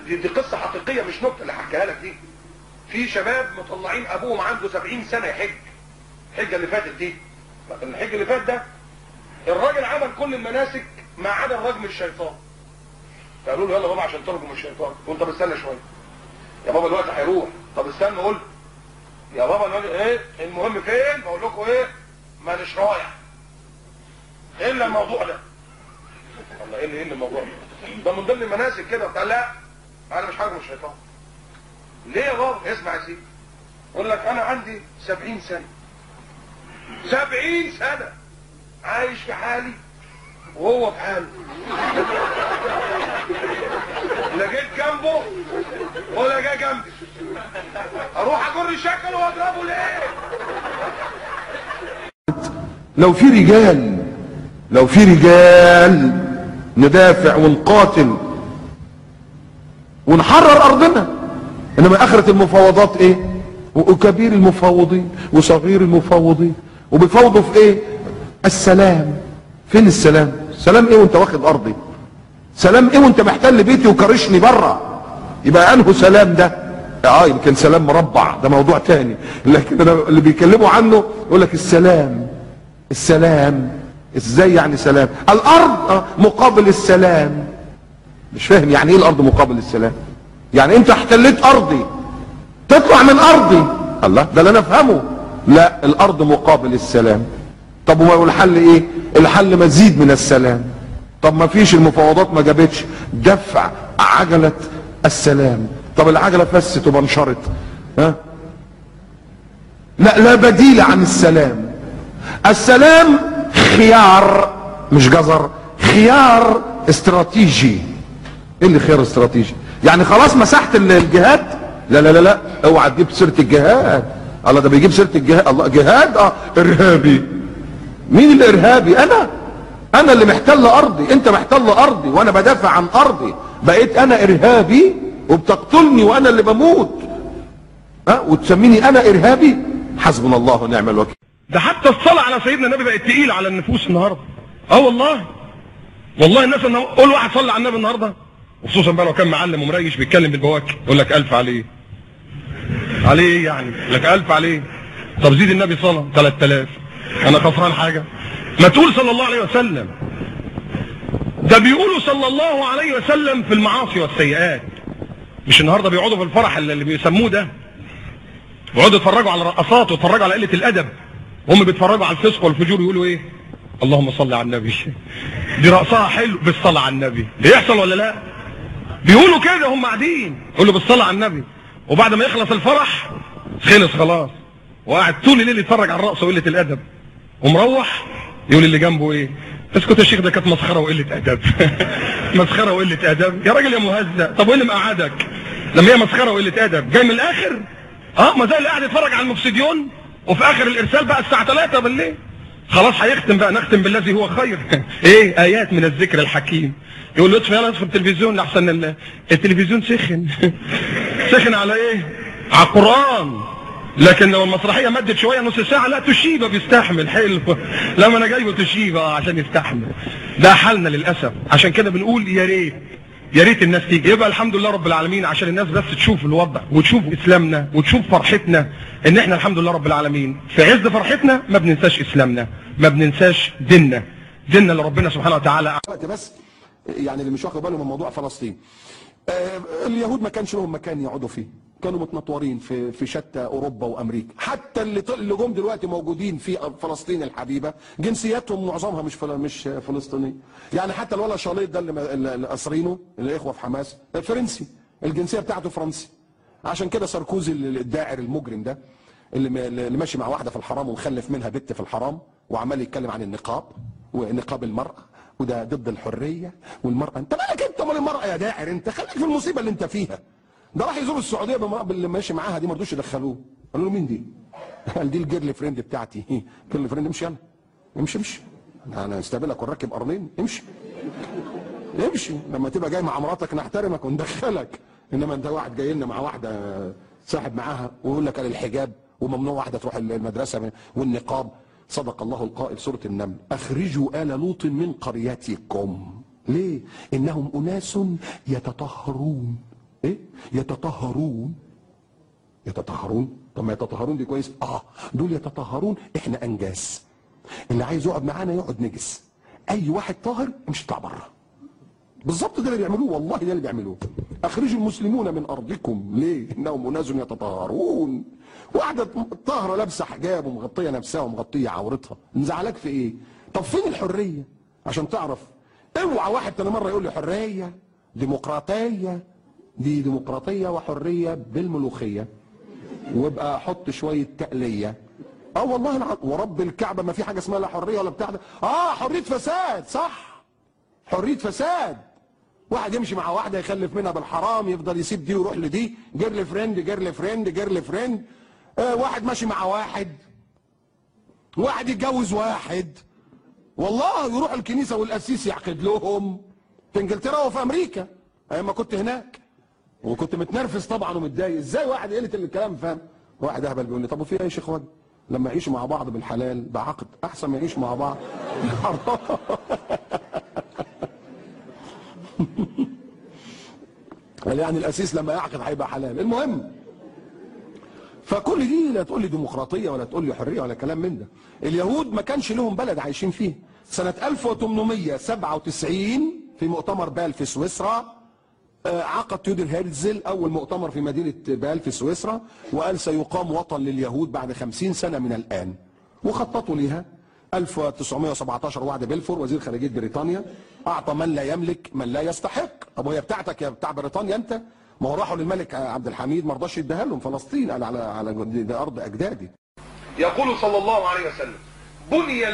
دي قصه حقيقيه مش نكته اللي حكيها لك دي. في شباب مطلعين ابوهم عنده 70 سنه يحج، الحجه اللي فاتت دي، الحج اللي فات ده الراجل عمل كل المناسك ما عدا رجم الشيطان. فقالوا له يلا بابا عشان ترجم الشيطان. قلت طب استنى شويه يا بابا الوقت هيروح. طب استنى قلت يا بابا الوقت ايه المهم فين؟ بقول لكم ايه مانيش رايح الا الموضوع ده. والله ايه اللي الموضوع ده من ضمن المناسك كده بتاع. لا انا مش هرجم الشيطان. ليه يا بابا؟ اسمع يا سيدي، يقول لك انا عندي 70 سنه 70 سنه عايش في حالي وهو في حاله، لا جيت جنبه ولا جاي جنبي، اروح اجر شكله واضربه ليه؟ لو في رجال ندافع ونقاتل ونحرر ارضنا. انما اخرة المفاوضات ايه؟ وكبير المفاوضين وصغير المفاوضين وبيفاوضوا في ايه؟ السلام. فين السلام؟ سلام ايه وانت واخد ارضي؟ سلام ايه وانت محتل بيتي وكرشني بره؟ يبقى انه سلام ده؟ يمكن سلام مربع ده موضوع تاني، لكن انا اللي بيكلموا عنه يقول لك السلام ازاي يعني سلام؟ الارض مقابل السلام. مش فاهم يعني ايه الارض مقابل السلام؟ يعني انت احتليت ارضي تطلع من ارضي. الله، ده اللي انا افهمه. لا، الارض مقابل السلام. طب والحل ايه؟ الحل مزيد من السلام. طب ما فيش، المفاوضات ما جابتش دفع عجلة السلام. طب العجلة فست وبنشرت، لا بديل عن السلام. السلام خيار مش جزر، خيار استراتيجي. ايه اللي خيار استراتيجي؟ يعني خلاص مسحت الجهاد؟ لا لا لا لا، اوعى تجيب سيره الجهاد. الله، ده بيجيب سيره الجهاد. الله، جهاد ارهابي. مين الارهابي؟ انا اللي محتل ارضي. انت محتل ارضي وانا بدافع عن ارضي، بقيت انا ارهابي وبتقتلني وانا اللي بموت، وتسميني انا ارهابي؟ حسبنا الله ونعم الوكيل. ده حتى الصلاة على سيدنا النبي بقت تقيلة على النفوس النهارده. والله الناس قول واحد صلى على النبي النهارده، وخصوصا بقى لو كان معلم ومريش بيتكلم بالبواكي، يقول لك 1000 عليه. عليه يعني؟ لك 1000 عليه. طب زيد النبي صلاه 3000. انا خسران حاجه؟ ما تقول صلى الله عليه وسلم. ده بيقولوا صلى الله عليه وسلم في المعاصي والسيئات. مش النهارده بيقعدوا في الفرح اللي بيسموه ده، بيقعدوا يتفرجوا على الرقصات ويتفرجوا على قله الادب، وهم بيتفرجوا على الفسق والفجور يقولوا ايه؟ اللهم صل على النبي. دي رقصها حلو بالصلاه على النبي. بيحصل ولا لا؟ بيقولوا كده هم قاعدين يقولوا بالصلاه على النبي، وبعد ما يخلص الفرح خلص خلاص، وقاعد طول الليل يتفرج على الرقص وقله الادب، ومروح يقول اللي جنبه ايه؟ اسكت يا شيخ، ده كانت مسخره وقله ادب. مسخره وقله ادب يا راجل يا مهزأ. طب وايه اللي مقعدك لما هي مسخره وقله ادب؟ جاي من الاخر. ما زي اللي قاعد يتفرج على المفسديون وفي اخر الارسال بقى الساعه 3 بالليل خلاص هيختم بقى، نختم بالذي هو خير. ايه؟ ايات من الذكر الحكيم. يقول له اطفي يلا اطفي التلفزيون لحسن التلفزيون سخن. سخن على ايه؟ على القران. لكن لو المسرحيه مدت شويه نص ساعه، لا تشيبه بيستحمل. حلو. لما انا جايبه تشيبه عشان يستحمل. ده حالنا للاسف. عشان كده بنقول يا ريت الناس تيجي. يبقى الحمد لله رب العالمين، عشان الناس بس تشوف الوضع وتشوف اسلامنا وتشوف فرحتنا، ان احنا الحمد لله رب العالمين في عز فرحتنا ما بننساش اسلامنا، ما بننساش ديننا اللي ربنا سبحانه وتعالى. بس يعني اللي مش واخد باله من موضوع فلسطين، اليهود ما كانش لهم مكان يقعدوا فيه، كانوا متنطورين في شتى اوروبا وامريكا. حتى اللي جم دلوقتي موجودين في فلسطين الحبيبه جنسياتهم معظمها مش فلسطينيه. يعني حتى الولا شاليط ده اللي اسرينه الاخوه في حماس فرنسي، الجنسيه بتاعته فرنسي. عشان كده ساركوزي الداعر المجرم ده اللي ماشي مع واحده في الحرام ومخلف منها بنت في الحرام، وعمال يتكلم عن النقاب ونقاب المراه، وده ضد الحريه والمراه. انت مالك انت مال المراه يا داعر؟ انت خليك في المصيبه اللي انت فيها. ده راح يزور السعوديه بالمراه اللي ماشي معاها دي، ما رضوش يدخلوه. قالوا له مين دي؟ قال دي الجيرل فريند بتاعتي. جيرل فريند؟ امشي يلا امشي. انا استقبلك ونركب قرنين. امشي. لما تبقى جاي مع مراتك نحترمك وندخلك، انما انت واحد جاي لنا مع واحده صاحب معاها ويقول لك قال الحجاب وممنوع واحده تروح المدرسه والنقاب. صدق الله القائل سوره النمل: اخرجوا آل لوط من قريتكم. ليه؟ انهم اناس يتطهرون. ايه؟ يتطهرون. يتطهرون؟ طب ما يتطهرون دي كويس. دول يتطهرون، احنا انجاس. اللي عايز يقعد معانا يقعد نجس. اي واحد طاهر مش يطلع بره. بالظبط ده اللي بيعملوه، والله ده اللي بيعملوه. اخرجوا المسلمون من ارضكم، ليه؟ انهم اناس يتطهرون. واحده طاهره لابسه حجاب ومغطيه نفسها ومغطيه عورتها، نزعلك في ايه؟ طب فين الحريه؟ عشان تعرف، اوعى واحد تاني مره يقول لي حريه ديمقراطيه. دي ديمقراطيه وحريه بالملوخيه، وابقى احط شويه تقليه. والله العظيم ورب الكعبه ما في حاجه اسمها لا حريه ولا بتاع ده. حريه فساد، صح، حريه فساد. واحد يمشي مع واحده يخلف منها بالحرام، يفضل يسيب دي ويروح لدي، جيرل فريند جيرل فريند جيرل فريند. واحد ماشي مع واحد يتجوز واحد، والله يروح الكنيسه والقسيس يعقد لهم في انجلترا وفي امريكا. ايام ما كنت هناك وكنت متنرفز طبعا ومتضايق، ازاي واحد قلت الكلام فاهم. واحد اهبل بيقول لي طب وفي ايه يا شيخ واد؟ لما يعيشوا مع بعض بالحلال بعقد احسن ما يعيشوا مع بعض. قال يعني الاسيس لما يعقد هيبقى حلال. المهم، فكل دي لا تقول لي ديمقراطيه ولا تقول لي حريه ولا كلام من ده. اليهود ما كانش لهم بلد عايشين فيه. سنه 1897 في مؤتمر بال في سويسرا عقد تيودر هيرتزل اول مؤتمر في مدينه بال في سويسرا، وقال سيقام وطن لليهود بعد 50 سنه من الان، وخططوا ليها. 1917 وعد بلفور وزير خارجيه بريطانيا اعطى من لا يملك من لا يستحق. طب وهي بتاعتك يا بتاع بريطانيا انت؟ ما هو راحوا للملك عبد الحميد ما رضاش يديها لهم فلسطين، قال على دي ارض اجدادي. يقول صلى الله عليه وسلم: بني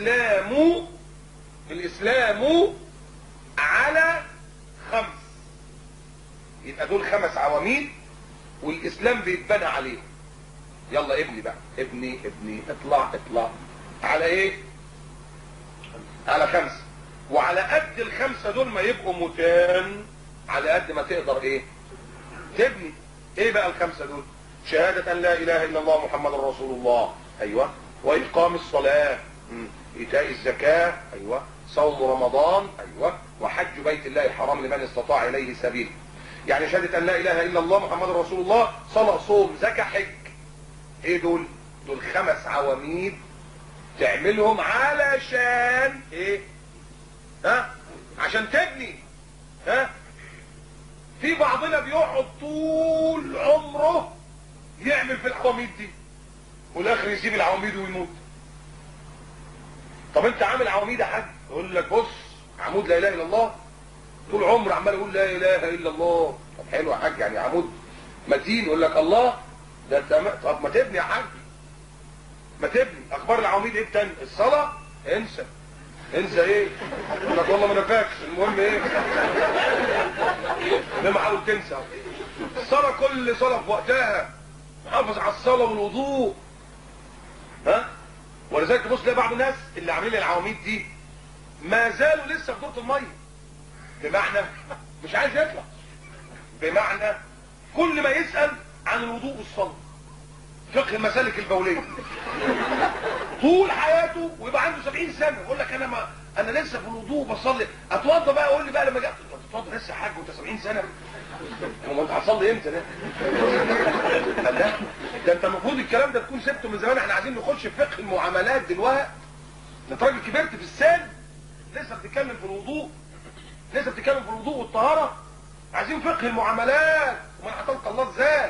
الاسلام على 5. يبقى دول 5 عواميد والاسلام بيتبنى عليهم. يلا ابني بقى، ابني اطلع على ايه؟ على 5. وعلى قد ال5 دول ما يبقوا متان، على قد ما تقدر ايه؟ تبني. ايه بقى ال5 دول؟ شهادة ان لا اله الا الله محمد رسول الله، ايوه، واقام الصلاة، ايتاء الزكاة، ايوه، صوم رمضان، ايوه، وحج بيت الله الحرام لمن استطاع اليه سبيل. يعني شهادة ان لا اله الا الله محمد رسول الله، صلاة، صوم، زكاة، حج. ايه دول؟ دول 5 عواميد تعملهم علشان ايه؟ عشان تبني. في بعضنا بيقعد طول عمره يعمل في العواميد دي والاخر يسيب العواميد ويموت. طب انت عامل عواميد يا حاج؟ يقول لك بص، عمود لا اله الا الله، طول عمره عمال يقول لا اله الا الله. طب حلو يا حاج، يعني عمود متين. يقول لك الله ده انت طب ما تبني يا حاج، ما تبني. اخبار العواميد ايه تاني؟ الصلاه انسى ايه؟ يقول لك والله ما انا فاكر. المهم ايه؟ لما حاول تنسى الصلاه، كل صلاه في وقتها، محافظ على الصلاه والوضوء. ولذلك تبص تلاقي بعض الناس اللي عاملين العواميد دي ما زالوا لسه في دورة الميه، بمعنى مش عايز يطلع، بمعنى كل ما يسأل عن الوضوء والصلاة، فقه المسالك البولية طول حياته، ويبقى عنده 70 سنة يقول لك انا لسه في الوضوء بصلي. اتوضى بقى، قول لي بقى لما جاء تتوضى لسه يا حاج وانت 70 سنة؟ هو انت هتصلي امتى ده؟ ده انت المفروض الكلام ده تكون سبته من زمان. احنا عايزين نخش في فقه المعاملات دلوقتي. انت راجل كبرت في السن لسه بتتكلم في الوضوء، لسه بتتكلم في الوضوء والطهارة. عايزين فقه المعاملات ومن هتلقى الله ازاي.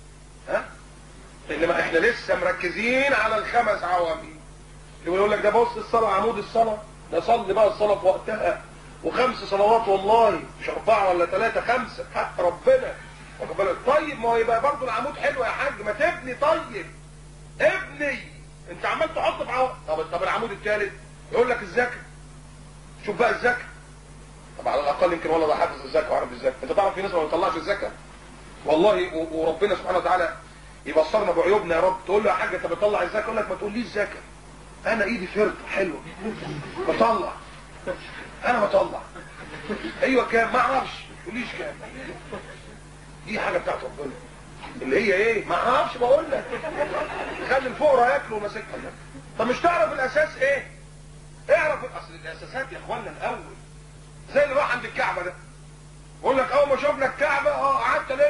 انما احنا لسه مركزين على ال5 عواميد. يقول لك ده بص الصلاة عمود الصلاة، ده صلي بقى الصلاة في وقتها، و5 صلوات والله، مش 4 ولا 3، 5 حق ربنا. واخد بالك؟ طيب ما هو يبقى برضه العمود حلو يا حاج، ما تبني. طيب ابني، انت عمال تحط في عواميد. طب العمود الثالث يقول لك الزكاة. شوف بقى الزكاة. طب على الاقل يمكن والله ده حافظ الزكاة وعارف الزكاة. انت تعرف في ناس ما بتطلعش الزكاة والله، وربنا سبحانه وتعالى يبصرنا بعيوبنا يا رب. تقول له يا حاج انت بتطلع الزكاة، يقول لك ما تقوليش زكاة، انا ايدي فرطة حلوة بطلع، انا بطلع. ايوه كام؟ ما اعرفش. ما تقوليش كام، دي حاجة بتاعت ربنا اللي هي ايه؟ ما اعرفش، بقول لك خلي الفقراء ياكلوا ومساكين. طب مش تعرف الاساس ايه؟ اعرف اصل الاساسات يا اخوانا الاول. زي اللي راح عند الكعبة ده، يقول لك اول ما شفنا الكعبة قعدت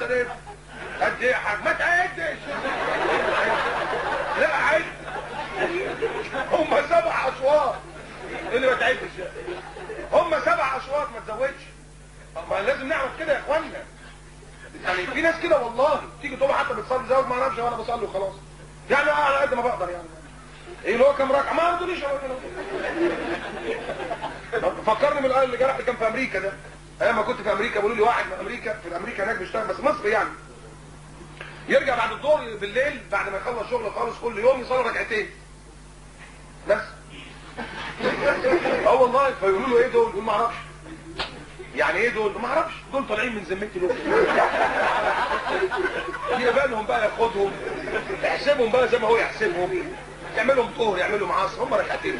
مثلا ايه؟ قد ايه يا حاج؟ ما تعدش. لا عد. هم 7 اشواط. ايه اللي ما تعدش؟ هم 7 اشواط ما تزودش. ما لازم نعرف كده يا اخوانا. يعني في ناس كده والله تيجي تقول حتى بتصلي زود ما اعرفش وانا بصلي وخلاص. يعني على قد ما بقدر يعني. ايه اللي هو كام ركعه؟ ما رضونيش. فكرني من اللي جرح كان في امريكا ده. ايام ما كنت في امريكا بيقولوا لي واحد من امريكا في امريكا هناك بيشتغل بس مصري يعني. يرجع بعد الظهر بالليل بعد ما يخلص شغله خالص كل يوم يصلي ركعتين. بس. اه والله فيقولوا له ايه دول؟ يقول ما اعرفش. يعني ايه دول؟ ما اعرفش. دول طالعين من ذمتي دول. يقبلهم بقى ياخدهم يحسبهم بقى زي ما هو يحسبهم. يعملهم طهر يعملوا معاصر هم ركعتين.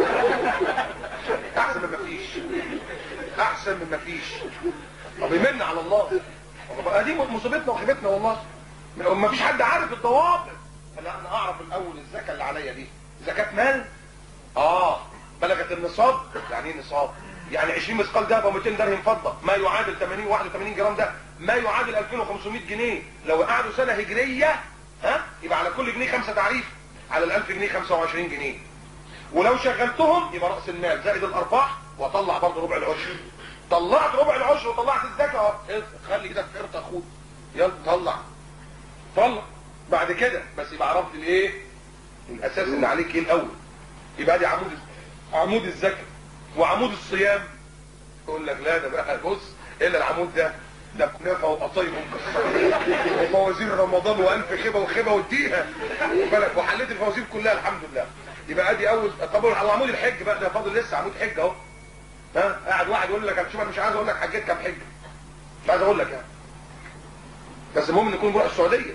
احسن من ما فيش. احسن من ما فيش. طب يمن على الله. دي مصيبتنا وخيبتنا والله. ما فيش حد عارف الضوابط. لا انا اعرف الاول الزكاه اللي عليا دي. زكاه مال؟ بلغت النصاب. يعني ايه نصاب؟ يعني 20 مثقال ذهب و200 درهم فضه ما يعادل 81 جرام ده ما يعادل 2500 جنيه. لو قعدوا سنه هجريه يبقى على كل جنيه 5 تعريف. على ال1000 جنيه 25 جنيه. ولو شغلتهم يبقى راس المال زائد الارباح واطلع برضه ربع العشر. طلعت ربع العشر وطلعت الزكاه خلي ايدك في قرط اخوك. يلا طلع بعد كده بس يبقى عرفت الايه؟ الاساس اللي عليك ايه الاول. يبقى دي عمود الزكاه. وعمود الصيام يقول لك لا ده بقى بص الا العمود ده كنافه وقطايف ومكسرات وفوازير رمضان والف خيبه وخيبه واديها بالك وحليت الفوازير كلها الحمد لله. يبقى ادي اول. طب على عمود الحج بقى ده فاضل لسه عمود حج اهو. قاعد واحد يقول لك شوف انا مش عايز اقول لك حجيت كام حجه. مش عايز اقول لك يعني. بس المهم نكون بروح السعوديه.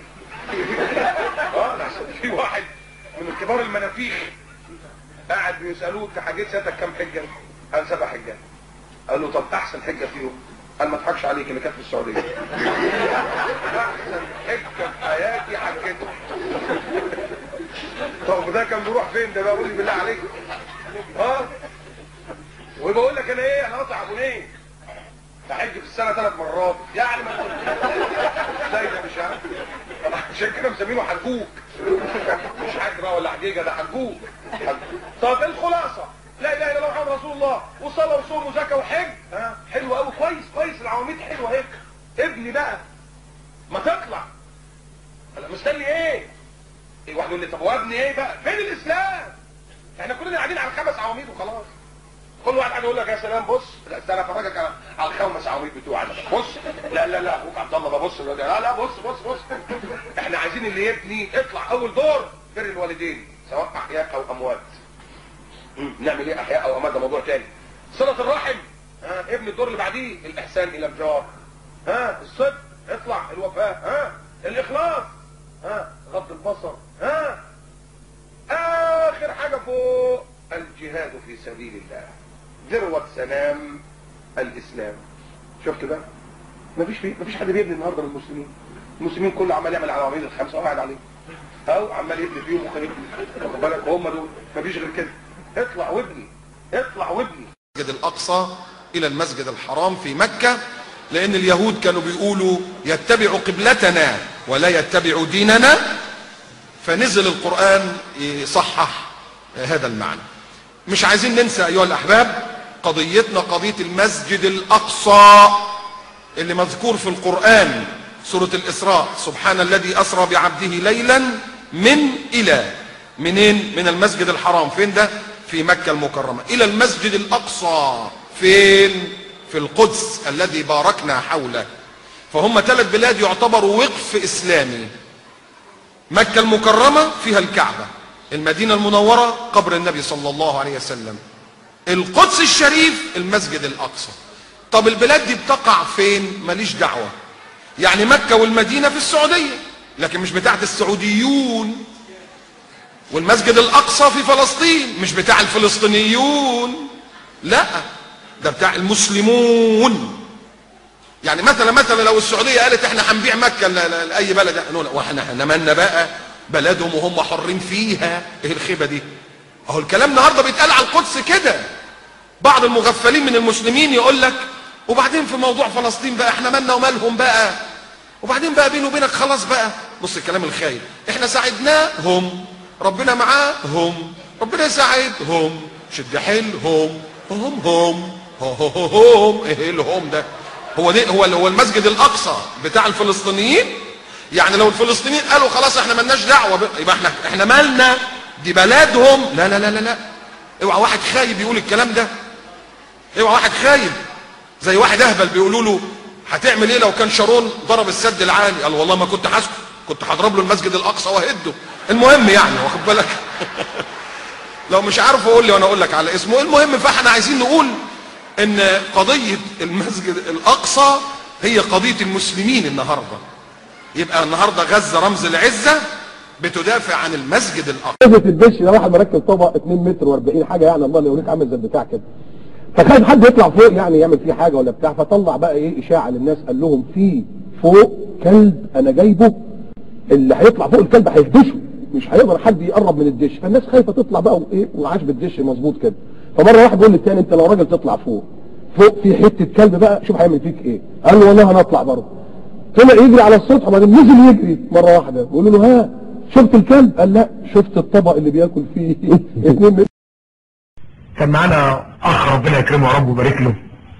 في واحد من كبار المنافيخ قاعد بيسالوه انت حجيت سنتك كام حجه؟ قال 7 حجات. قال له طب احسن حجه فيهم؟ قال ما اضحكش عليك اللي كانت في السعوديه. احسن حجه في حياتي حجته. طب ده كان بيروح فين ده بقى؟ قول لي بالله عليك. وبقول لك انا ايه؟ انا قاطع ابونين. بحج في السنه 3 مرات يعني ما ازاي ده مش عارف. عشان كده مسمينه حجوك. مش حج بقى ولا حجيجه ده حجوك. طب الخلاصه لا اله الا الله محمد رسول الله وصلاه وصوم وزكاه وحج. حلو قوي كويس العواميد حلوه هيك. ابني بقى ما تطلع. مستني ايه؟ واحد يقول لي طب وابني ايه بقى؟ فين الاسلام؟ احنا كلنا قاعدين على 5 عواميد وخلاص. كل واحد قاعد يقول لك يا سلام بص ده انا افرجك على ال5 عواميد بتوعنا. بص لا اخوك عبد الله بص لا بص احنا عايزين اللي يبني اطلع اول دور بر الوالدين سواء احياء او اموات. نعمل ايه احياء او اموات ده موضوع تاني. صله الرحم ابن الدور اللي بعديه الاحسان الى الجار. الصدق اطلع الوفاء. الاخلاص غض البصر. اخر حاجه فوق الجهاد في سبيل الله ذروه سنام الاسلام. شفت بقى؟ مفيش حد بيبني النهارده من المسلمين كله عمال يعمل على العواميد ال5 وقاعد عليه او عمال يبني فيهم وخليهم. واخد بالك وهم دول مفيش غير كده. اطلع وابني المسجد الاقصى الى المسجد الحرام في مكه لان اليهود كانوا بيقولوا يتبع قبلتنا ولا يتبع ديننا. فنزل القرآن يصحح هذا المعنى. مش عايزين ننسى ايها الاحباب قضيتنا قضية المسجد الاقصى اللي مذكور في القرآن سورة الاسراء. سبحان الذي اسرى بعبده ليلا منين؟ من المسجد الحرام. فين ده؟ في مكة المكرمة الى المسجد الاقصى. فين؟ في القدس الذي باركنا حوله. فهم 3 بلاد يعتبروا وقف اسلامي. مكة المكرمة فيها الكعبة، المدينة المنورة قبر النبي صلى الله عليه وسلم، القدس الشريف المسجد الأقصى. طب البلاد دي بتقع فين؟ ماليش دعوة. يعني مكة والمدينة في السعودية لكن مش بتاعت السعوديون، والمسجد الأقصى في فلسطين مش بتاع الفلسطينيون، لا ده بتاع المسلمون. يعني مثلا لو السعوديه قالت احنا هنبيع مكه لاي بلد واحنا هنمنا بقى بلدهم وهم حرين فيها. ايه الخيبه دي؟ اهو الكلام النهارده بيتقال على القدس كده. بعض المغفلين من المسلمين يقول لك وبعدين في موضوع فلسطين بقى احنا مالنا ومالهم بقى. وبعدين بقى بيني وبينك خلاص بقى، بص الكلام الخايب، احنا ساعدناهم، ربنا معاهم، ربنا يساعدهم، شد حيلهم، هم ايه الهم ده؟ هو المسجد الاقصى بتاع الفلسطينيين؟ يعني لو الفلسطينيين قالوا خلاص احنا مالناش دعوه يبقى احنا مالنا، دي بلدهم. لا لا لا لا لا، اوعى واحد خايب يقول الكلام ده، اوعى واحد خايب زي واحد اهبل بيقولوا له هتعمل ايه لو كان شارون ضرب السد العالي؟ قال والله ما كنت حاسبه، كنت هضرب له المسجد الاقصى واهده. المهم يعني واخد بالك لو مش عارف قول لي وانا اقول لك على اسمه. المهم فاحنا عايزين نقول ان قضيه المسجد الاقصى هي قضيه المسلمين النهارده. يبقى النهارده غزه رمز العزه بتدافع عن المسجد الاقصى. نزلت الدش ده واحد مركب طبق 2 متر و40 حاجه، يعني الله يوريك عامل زي البتاع كده، فخايف حد يطلع فوق يعني يعمل فيه حاجه ولا بتاع، فطلع بقى ايه اشاعه للناس، قال لهم في فوق كلب انا جايبه، اللي هيطلع فوق الكلب هيفدشه، مش هيقدر حد يقرب من الدش. فالناس خايفه تطلع بقى وايه وعاش بالدش مظبوط كده. فمره واحد بيقول للتاني انت لو راجل تطلع فوق في حته كلب بقى شوف هيعمل فيك ايه. قال له والله هنطلع برضه. طلع يجري على السطح وبعدين نزل يجري مره واحده، بيقولوا له ها شفت الكلب؟ قال لا شفت الطبق اللي بياكل فيه 2 متر. كان معانا اخ ربنا يكرمه يا رب ويبارك له،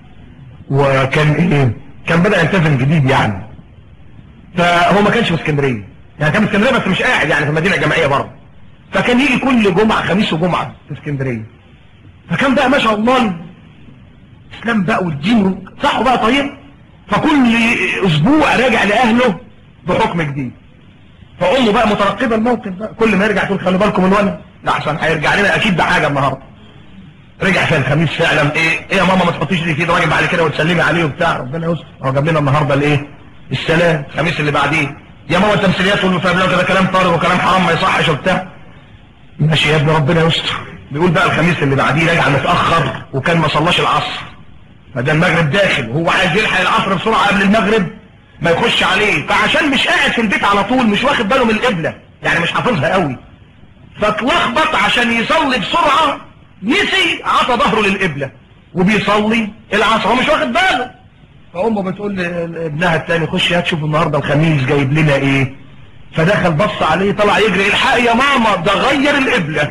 وكان كان بدأ يلتزم جديد يعني، فهو ما كانش في اسكندريه، يعني كان في اسكندريه بس مش قاعد يعني في المدينه الجامعيه برضه، فكان يجي كل جمعه خميس وجمعه في اسكندريه. فكان بقى ما شاء الله الاسلام بقى والدين صحوا بقى طيب، فكل اسبوع راجع لاهله بحكم جديد. فامه بقى مترقبه الموقف بقى، كل ما يرجع تقول خلوا بالكم من الولد لا عشان هيرجع لنا اكيد بحاجه النهارده. رجع في الخميس فعلا ايه يا ماما ما تحطيش لي كده راجل بعد كده وتسلمي عليه وبتاع، ربنا يستر. هو جاب لنا النهارده السلام. الخميس اللي بعديه يا ماما التمثيليات والمفاجآت ده كلام طارق وكلام حرام ما يصحش وبتاع. ماشي يا ابني ربنا يستر. بيقول بقى الخميس اللي بعديه راجع متاخر وكان ما صلاش العصر، فده المغرب داخل وهو عايز يلحق العصر بسرعه قبل المغرب ما يخش عليه، فعشان مش قاعد في البيت على طول مش واخد باله من القبله يعني مش حافظها قوي، فاتلخبط عشان يصلي بسرعه نسي عطى ظهره للقبله وبيصلي العصر هو مش واخد باله. فامه بتقول لابنها الثاني خش هات شوف النهارده الخميس جايب لنا ايه. فدخل بص عليه طلع يجري الحق يا ماما ده غير القبله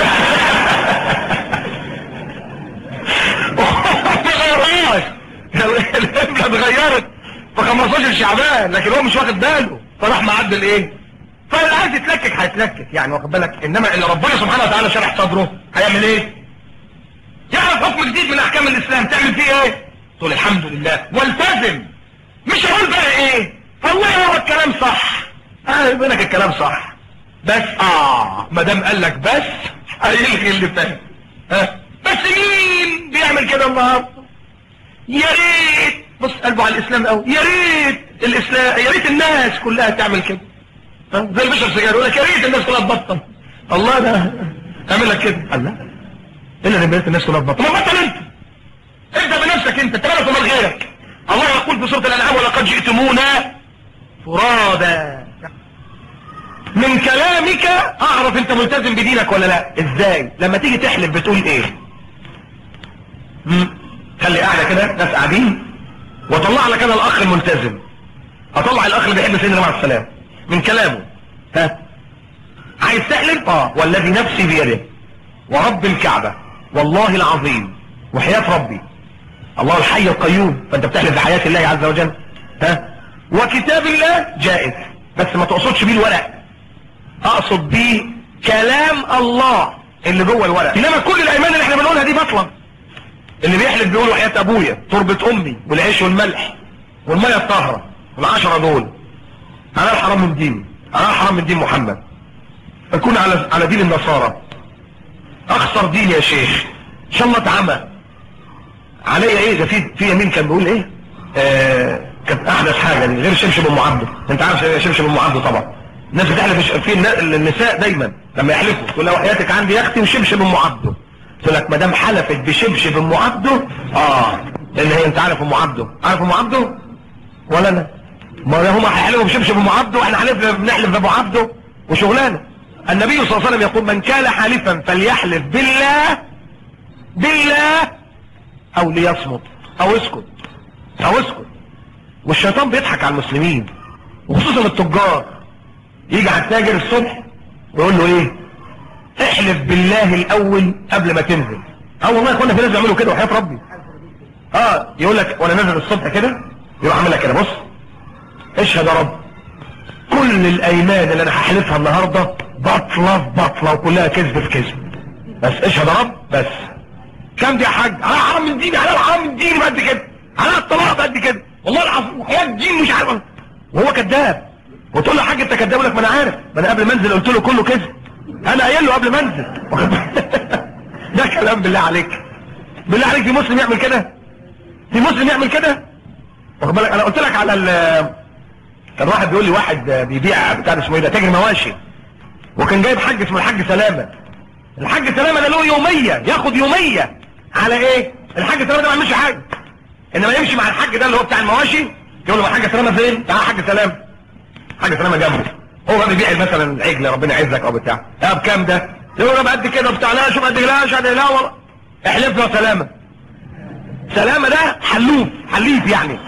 القبله اتغيرت في 15 شعبان لكن هو مش واخد باله، فراح معدل فاللي عايز يتلكك هيتلكك يعني واخد بالك، انما اللي ربنا سبحانه وتعالى شرح صدره هيعمل يعرف حكم جديد من احكام الاسلام تعمل فيه تقول الحمد لله والتزم. مش هقول بقى والله هو الكلام صح يبقى لك الكلام صح بس ما دام قال لك بس هيلغي اللي فات. بس مين بيعمل كده النهارده؟ يا ريت بص قلبه على الاسلام قوي، يا ريت الاسلام يا ريت الناس كلها تعمل كده زي البشر سجاير يقول لك يا ريت الناس كلها تبطل. الله ده اعمل لك كده الله الا ان الناس كلها تبطل. ما بطل انت ابدا بنفسك انت مالك ومال غيرك. الله يقول في سوره الانعام ولقد جئتمونا فرادا. من كلامك اعرف انت ملتزم بدينك ولا لا. ازاي؟ لما تيجي تحلف بتقول خلي قاعده كده ناس قاعدين واطلع لك انا الاخ الملتزم، اطلع الاخ اللي بيحب سيدنا مع السلام من كلامه. عايز تحلف؟ والذي نفسي بيده ورب الكعبه والله العظيم وحياة ربي الله الحي القيوم، فانت بتحلف بحياة الله عز وجل. وكتاب الله جائز بس ما تقصدش بيه الورق، اقصد بيه كلام الله اللي جوه الورق. انما كل الايمان اللي احنا بنقولها دي بطلة. اللي بيحلف بيقول وحياة ابويا تربة امي والعيش والملح والمية الطاهرة والعشرة دول انا الحرام من ديني، انا الحرام من دين محمد، اكون على دين النصارى، اخسر دين يا شيخ ان شاء الله اتعمى عليا ده في يمين كان بيقول كانت احدث حاجه دي غير شمشم ام عبده. انت عارف شمشم ام عبده طبعا الناس بتحلف في النساء دايما لما يحلفوا تقول لها وحياتك عندي يا اختي وشمشم ام عبده، تقول لك ما دام حلفت بشمشم ام عبده لان هي انت عارف ام عبده، عارف ام عبده ولا انا؟ ما هم هيحلفوا بشمشم ام عبده واحنا بنحلف بابو عبده وشغلانه. النبي صلى الله عليه وسلم يقول من كان حالفا فليحلف بالله او ليصمت او اسكت. والشيطان بيضحك على المسلمين وخصوصا التجار. يجي على التاجر الصبح ويقول له ايه؟ احلف بالله الاول قبل ما تنزل. والله يا اخوانا في ناس بيعملوا كده وحياة ربي. يقول لك وانا نازل الصبح كده يروح عامل لك كده، بص اشهد يا رب كل الايمان اللي انا هحلفها النهارده بطله في بطله وكلها كذب في كذب، بس اشهد يا رب بس. كام دي يا حاج؟ على حرام من ديني، على حرام من ديني قد كده، على الطلاق قد كده، والله العظيم وحياة الدين مش عارف. وهو كذاب، وتقول له يا حاج انت كذاب، يقول لك ما انا عارف، ما انا قبل ما انزل قلت له كله كذب، انا قايل له قبل ما انزل. ده كلام بالله عليك، بالله عليك في مسلم يعمل كده؟ في مسلم يعمل كده؟ واخد بالك؟ انا قلت لك على كان واحد بيقول لي، واحد بيبيع بتاع اسمه ايه ده، تاجر مواشي، وكان جايب حاج اسمه الحاج سلامه. الحاج سلامه ده له يوميه، ياخد يوميه على ايه؟ الحاج سلامه ده ما يعملش حاجه، انما يمشي مع الحاج ده اللي هو بتاع المواشي، يقول له الحاج سلامه فين؟ تعال حاج سلامه. حاج سلامه جنبه، هو بقى بيبيع مثلا العجل ربنا يعزك او بتاع، بكام ده؟ يقول له بقد كده وبتاع، لا شوف قد لا شوف لا والله احلف له سلامه. سلامه ده حلوف، حليف يعني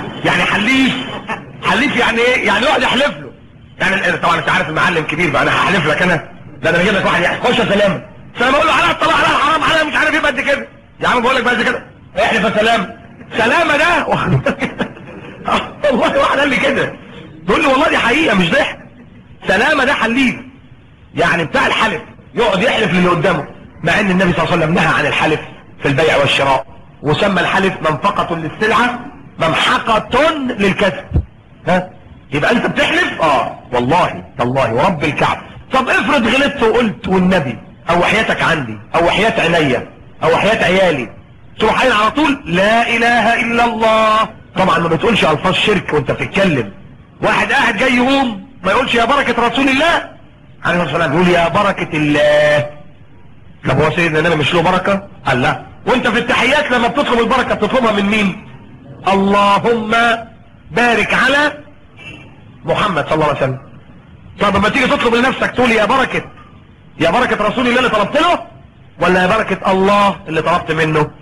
حليف يعني ايه؟ يعني يقعد يحلف له. يعني طبعا انت عارف المعلم كبير بقى، انا هحلف لك انا، ده انا بجيب لك واحد خش يا سلامه. سلامه اقول له على الطلاق، على الحرام، على مش عارف ايه قد كده. يا عم بقول لك بقى كده احلف يا سلامه. سلامه ده والله واحد قال لي كده، بيقول لي والله دي حقيقه مش ضحك. سلامه ده حليف يعني بتاع الحلف، يقعد يحلف للي قدامه، مع ان النبي صلى الله عليه وسلم نهى عن الحلف في البيع والشراء، وسمى الحلف منفقه للسلعه ممحقه للكسب. يبقى انت بتحلف والله تالله ورب الكعبه. طب افرض غلطت وقلت والنبي، او وحياتك عندي، او وحياة عينيا، او وحياة عيالي، تروح قايل على طول لا اله الا الله. طبعا ما بتقولش الفاظ شرك وانت بتتكلم. واحد قاعد جاي يقوم ما يقولش يا بركه رسول الله عليه الصلاه والسلام، يقول يا بركه الله. طب هو سيدنا النبي مش له بركه؟ قال لا. وانت في التحيات لما بتطلب البركه بتطلبها من مين؟ اللهم بارك على محمد صلى الله عليه وسلم. طب لما تيجي تطلب لنفسك تقول يا بركه رسول الله اللي طلبت له، ولا يا بركه الله اللي طلبت منه؟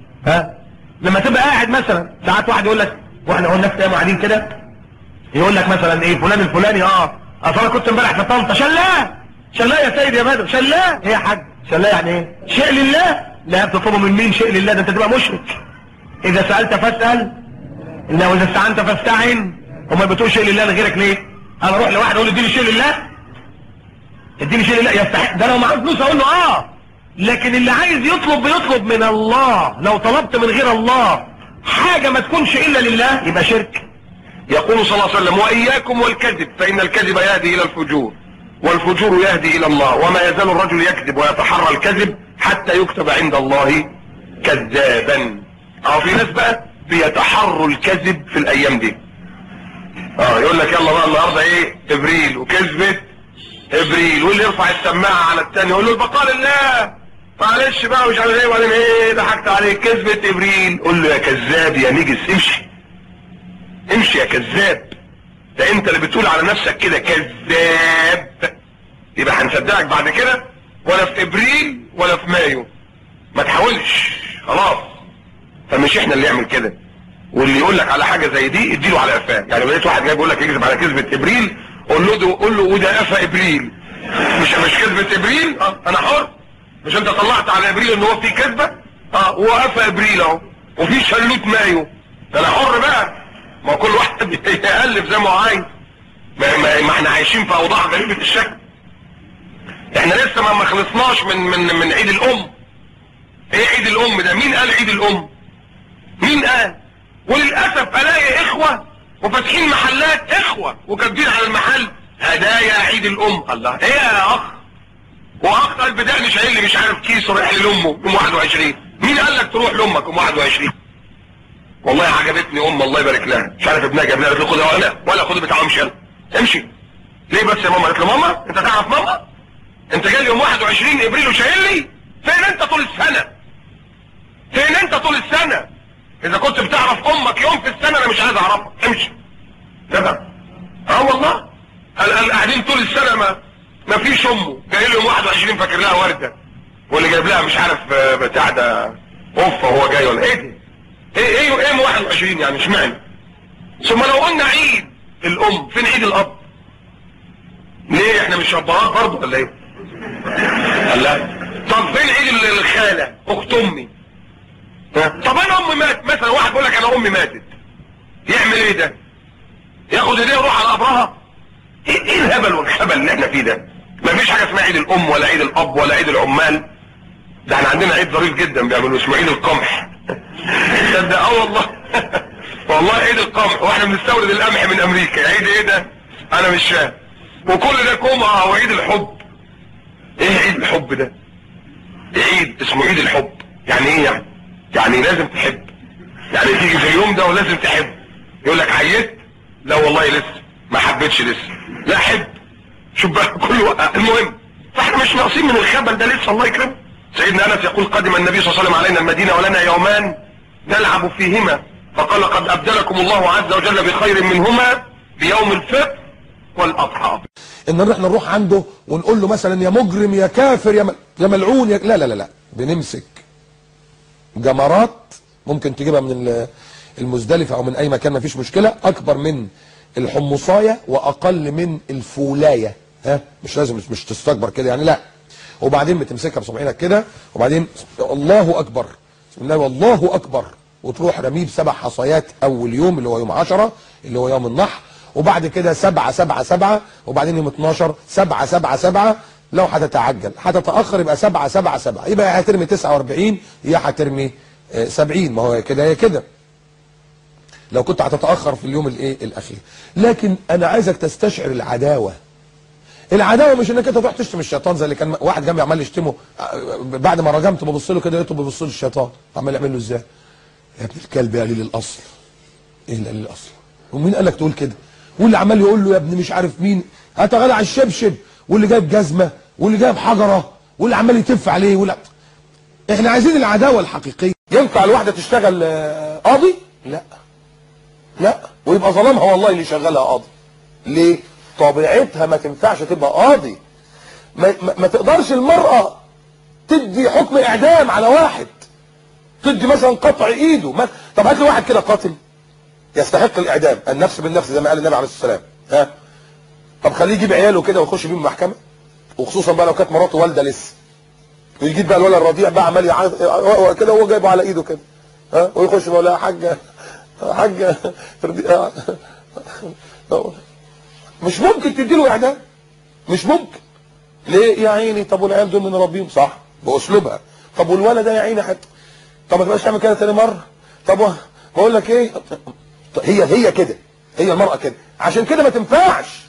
لما تبقى قاعد مثلا، ساعات واحد يقول لك، واحنا قلنا في ايام قاعدين كده، يقول لك مثلا ايه فلان الفلاني اصل انا كنت امبارح في طنطا. شلاه يا سيدي يا بدر، شلاه ايه يا حاج؟ شلاه يعني ايه؟ شيء لله. لا بتطلبه من مين شيء لله؟ ده انت تبقى مشرك. اذا سالت فاسال، واذا استعنت فاستعن. امال بتقول شيء لله لغيرك ليه؟ انا اروح لواحد اقول له اديني شيء لله، اديني شيء لله، يستحق ده. لو معاه فلوس اقول له لكن اللي عايز يطلب بيطلب من الله. لو طلبت من غير الله حاجه ما تكونش الا لله يبقى شرك. يقول صلى الله عليه وسلم واياكم والكذب فان الكذب يهدي الى الفجور والفجور يهدي الى الله، وما يزال الرجل يكذب ويتحرى الكذب حتى يكتب عند الله كذابا. في ناس بقى بيتحروا الكذب في الايام دي. يقول لك يلا بقى النهارده ايه؟ ابريل، وكذبت ابريل، واللي يرفع السماعه على الثاني يقول له البقاء لله، معلش بقى مش عارف ايه، وبعدين ايه ضحكت عليك، كذبت ابريل. قول له يا كذاب يا نجس، امشي يا كذاب، ده انت اللي بتقول على نفسك كده كذاب. يبقى هنصدقك بعد كده، ولا في ابريل ولا في مايو، ما تحاولش خلاص. فمش احنا اللي يعمل كده. واللي يقول لك على حاجه زي دي اديله على قفاه. يعني لو لقيت واحد جاي بيقول لك يكذب على كذبه ابريل، قول له وده قفا ابريل، مش كذبه ابريل. انا حر، مش انت طلعت على ابريل ان هو في كذبه؟ هو قفا ابريل اهو، وفي شلوت مايو، ده انا حر بقى. ما كل واحد يقلب زي ما هو عايز. ما احنا عايشين في اوضاع غريبه الشكل. احنا لسه ما خلصناش من عيد الام. ايه عيد الام ده؟ مين قال عيد الام؟ مين قال؟ وللاسف الاقي اخوه وفاتحين محلات، اخوه وكاتبين على المحل هدايا عيد الام. الله، ايه يا اخ؟ واخ قلب دقني شايل لي مش عارف كيس رايح لامه يوم 21. مين قال لك تروح لامك يوم 21؟ والله عجبتني الله يبارك لها، مش عارف ابنها جاب لها، قالت له خدها ولا خد بتاعه، امشي يلا امشي. ليه بس يا ماما؟ قالت له ماما انت تعرف ماما؟ انت جاي يوم 21 ابريل وشايل لي؟ فين انت طول السنه؟ فين انت طول السنه؟ اذا كنت بتعرف امك يوم في السنه انا مش عايز اعرفك، امشي. تمام؟ والله قاعدين طول السنه ما فيش امه، جاي له يوم 21 فاكر لها ورده، واللي جايب لها مش عارف بتاع ده اوفه هو جاي ولا ايه؟ ايه 21 يعني اشمعنى؟ ثم لو قلنا عيد الام، فين عيد الاب؟ ليه احنا مش ابهات برضه ولا ايه؟ لا. طب فين عيد الخاله اخت امي؟ طب انا امي مات مثلا، واحد بيقول لك انا امي ماتت، يعمل ايه ده؟ ياخد ايديه ويروح على قبرها؟ ايه الهبل والخبل اللي احنا فيه ده؟ مفيش حاجه اسمها عيد الام ولا عيد الاب ولا عيد العمال. ده احنا عندنا عيد ظريف جدا بيعملوه اسمه عيد القمح. تصدق؟ والله والله عيد القمح، واحنا بنستورد القمح من امريكا. عيد ايه ده؟ انا مش فاهم. وكل ده كومه وعيد الحب. ايه عيد الحب ده؟ عيد اسمه عيد الحب. يعني ايه يعني؟ يعني لازم تحب، يعني تيجي في اليوم ده ولازم تحب. يقول لك عيت؟ لا والله لسه ما حبيتش لسه. لا حب. شوف بقى كل وقت. المهم فاحنا مش ناقصين من الخبل ده لسه، الله يكرمه. سيدنا انس يقول قدم النبي صلى الله عليه وسلم علينا المدينه ولنا يومان نلعب فيهما، فقال قد ابدلكم الله عز وجل بخير منهما بيوم الفطر والاضحى. ان احنا نروح عنده ونقول له مثلا يا مجرم يا كافر يا ملعون لا لا لا لا، بنمسك جمرات ممكن تجيبها من المزدلفه او من اي مكان، ما فيش مشكله، اكبر من الحمصايه واقل من الفولايه. مش لازم مش تستكبر كده يعني، لا. وبعدين بتمسكها بصبعينك كده، وبعدين الله اكبر بسم الله والله اكبر، وتروح رميه ب7 حصيات اول يوم اللي هو يوم 10 اللي هو يوم النحر، وبعد كده 7 7 7، وبعدين يوم 12 7 7 7. لو هتتعجل هتتاخر يبقى 7 7 7، يبقى يا هترمي 49 يا هترمي 70. ما هو كده هي كده لو كنت هتتاخر في اليوم الاخير. لكن انا عايزك تستشعر العداوه. العداوه مش انك انت تروح تشتم الشيطان زي اللي كان واحد جنبي عمال يشتمه، بعد ما رجمت ببص له كده لقيته بيبص له الشيطان عمال يعمل له ازاي؟ يا ابن الكلب يا قليل الاصل. ايه اللي قليل الاصل؟ ومين قال لك تقول كده؟ واللي عمال يقول له يا ابن مش عارف مين، هتغلى على الشبشب، واللي جايب جزمه، واللي جايب حجره، واللي عمال يتف عليه، ولا احنا عايزين العداوه الحقيقيه. ينفع الواحده تشتغل قاضي؟ لا لا، ويبقى ظلمها والله اللي شغالها قاضي. ليه؟ طبيعتها ما تنفعش تبقى قاضي. ما تقدرش المرأة تدي حكم اعدام على واحد، تدي مثلا قطع ايده. طب هات لي واحد كده قاتل يستحق الاعدام، النفس بالنفس زي ما قال النبي عليه الصلاه والسلام. طب خليه يجيب عياله كده ويخش بيهم المحكمه، وخصوصا بقى لو كانت مراته والده لسه، ويجيب بقى الولد الرضيع بقى عمال يعيط كده وهو جايبه على ايده كده، ويخش بقى يا حاجه حاجه مش ممكن تديله اعدام، مش ممكن. ليه يا عيني؟ طب والعيال دول من ربيهم صح باسلوبها. طب والولد ده يا عيني حتى، طب ما تبقاش تعمل كده تاني مره. طب بقول لك ايه، هي كده، هي المرأة كده، عشان كده ما تنفعش.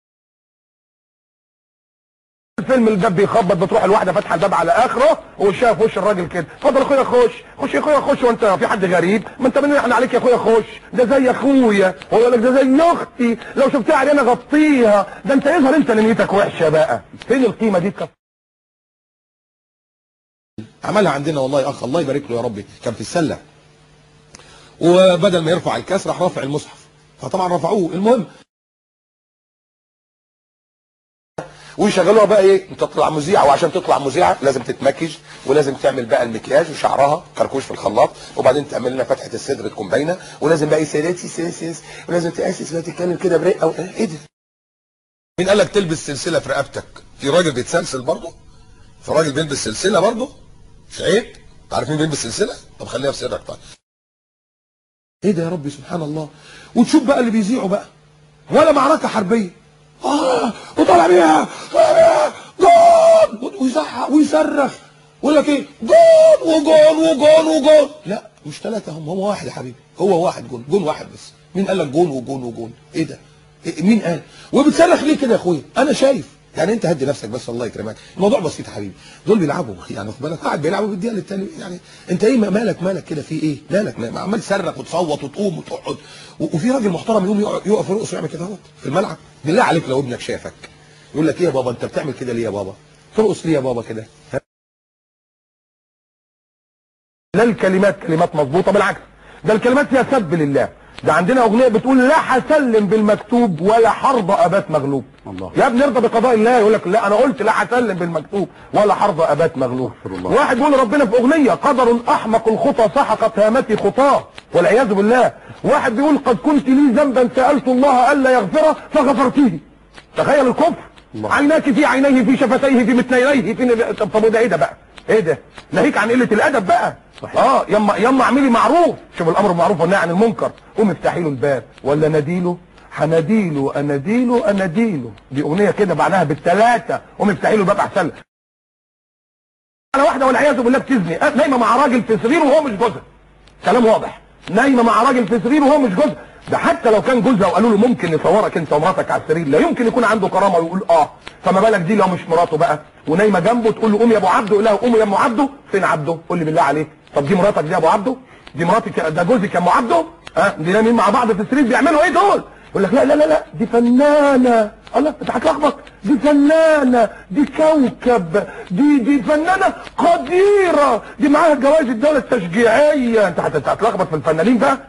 الفيلم الباب بيخبط، بتروح الواحده فاتحه الباب على اخره ووشها في وش الراجل كده، اتفضل يا اخويا خش يا اخويا خش، وانت في حد غريب؟ ما انت بنحن عليك يا اخويا خش، ده زي اخويا، هو يقول لك ده زي اختي، لو شفتها علينا غطيها، ده انت يظهر انت نيتك وحشه بقى. فين القيمه دي؟ عملها عندنا والله اخ الله يبارك له يا ربي، كان في السله، وبدل ما يرفع الكاس راح رافع المصحف، فطبعا رفعوه. المهم ويشغلوها بقى ايه، انت تطلع مذيعه، وعشان تطلع مذيعه لازم تتمكج، ولازم تعمل بقى المكياج وشعرها كركوش في الخلاط، وبعدين تعمل لنا فتحه الصدر تكون باينه، ولازم بقى سيراتي سيس، ولازم تاسس وتتكلم كده برقه ايه ده؟ مين قال لك تلبس سلسله في رقبتك؟ في راجل بيتسلسل برضه؟ في راجل بيلبس سلسله برضه؟ مش عيب؟ انت عارف مين بيلبس سلسله؟ طب خليها في سرك. طيب ايه ده يا ربي سبحان الله. وتشوف بقى اللي بيذيعوا بقى ولا معركه حربيه، وطالع بيها جول، ويزعق ويصرخ ويقول لك ايه جول وجول وجول وجول. لا مش ثلاثه، هم واحد يا حبيبي، هو واحد جول واحد بس. مين قال لك جول وجول وجول؟ ايه ده؟ مين قال؟ وبتصرخ ليه كده يا اخويا؟ انا شايف يعني انت هدي نفسك بس الله يكرمك، الموضوع بسيط يا حبيبي. دول بيلعبوا يعني خد بالك، قاعد بيلعبوا بالدقيقه للتاني، يعني انت ايه مالك كده في ايه؟ مالك عمال تصرخ وتصوت وتقوم وتقعد، وفي راجل محترم يقوم يقف يرقص ويعمل كده اهوت في الملعب. بالله عليك لو ابنك شافك يقول لك ايه يا بابا انت بتعمل كده ليه يا بابا؟ ترقص ليه يا بابا كده؟ لا الكلمات كلمات مظبوطه، بالعكس ده الكلمات فيها سب لله. ده عندنا اغنيه بتقول لا هسلم بالمكتوب ولا حرب ابات مغلوب. الله. يا ابني ارضى بقضاء الله، يقول لك لا انا قلت لا هسلم بالمكتوب ولا حرب ابات مغلوب. واحد بيقول ربنا في اغنيه قدر احمق الخطى سحقت هامتي خطاه. والعياذ بالله. واحد بيقول قد كنت لي ذنبا سالت الله الا يغفره فغفرته. تخيل الكفر. عيناك في عينيه في شفتيه في مثنييه في طب وده ايه ده بقى؟ ايه ده؟ ناهيك عن قله الادب بقى. صحيح. يما اعملي معروف. شوف الامر بالمعروف والنهي عن المنكر. قوم افتحي له الباب ولا ناديله، هناديله اناديله اناديله. دي اغنيه كده بعدها بالثلاثه. قوم افتحي له الباب احسن لك. على واحده والعياذ بالله بتزني نايمه مع راجل في سرير وهو مش جوزها. كلام واضح. نايمه مع راجل في سرير وهو مش جوزها. ده حتى لو كان جوزها وقالوا له ممكن يصورك انت ومراتك على السرير، لا يمكن يكون عنده كرامه ويقول فما بالك دي لو مش مراته بقى ونايمه جنبه تقول له قوم يا ابو عبده، يقول لها قوم يا ام عبده. فين عبده؟ قول لي بالله عليك. طب دي مراتك دي يا ابو عبده؟ دي مراتك ده جوزك يا ام عبده؟ دي نايمين مع بعض في السرير بيعملوا ايه دول؟ يقول لك لا لا لا لا دي فنانه. الله انت هتلخبط. دي فنانه، دي كوكب، دي فنانه قديره، دي معاها جوائز الدوله التشجيعيه. انت هتلخبط في الفنانين بقى.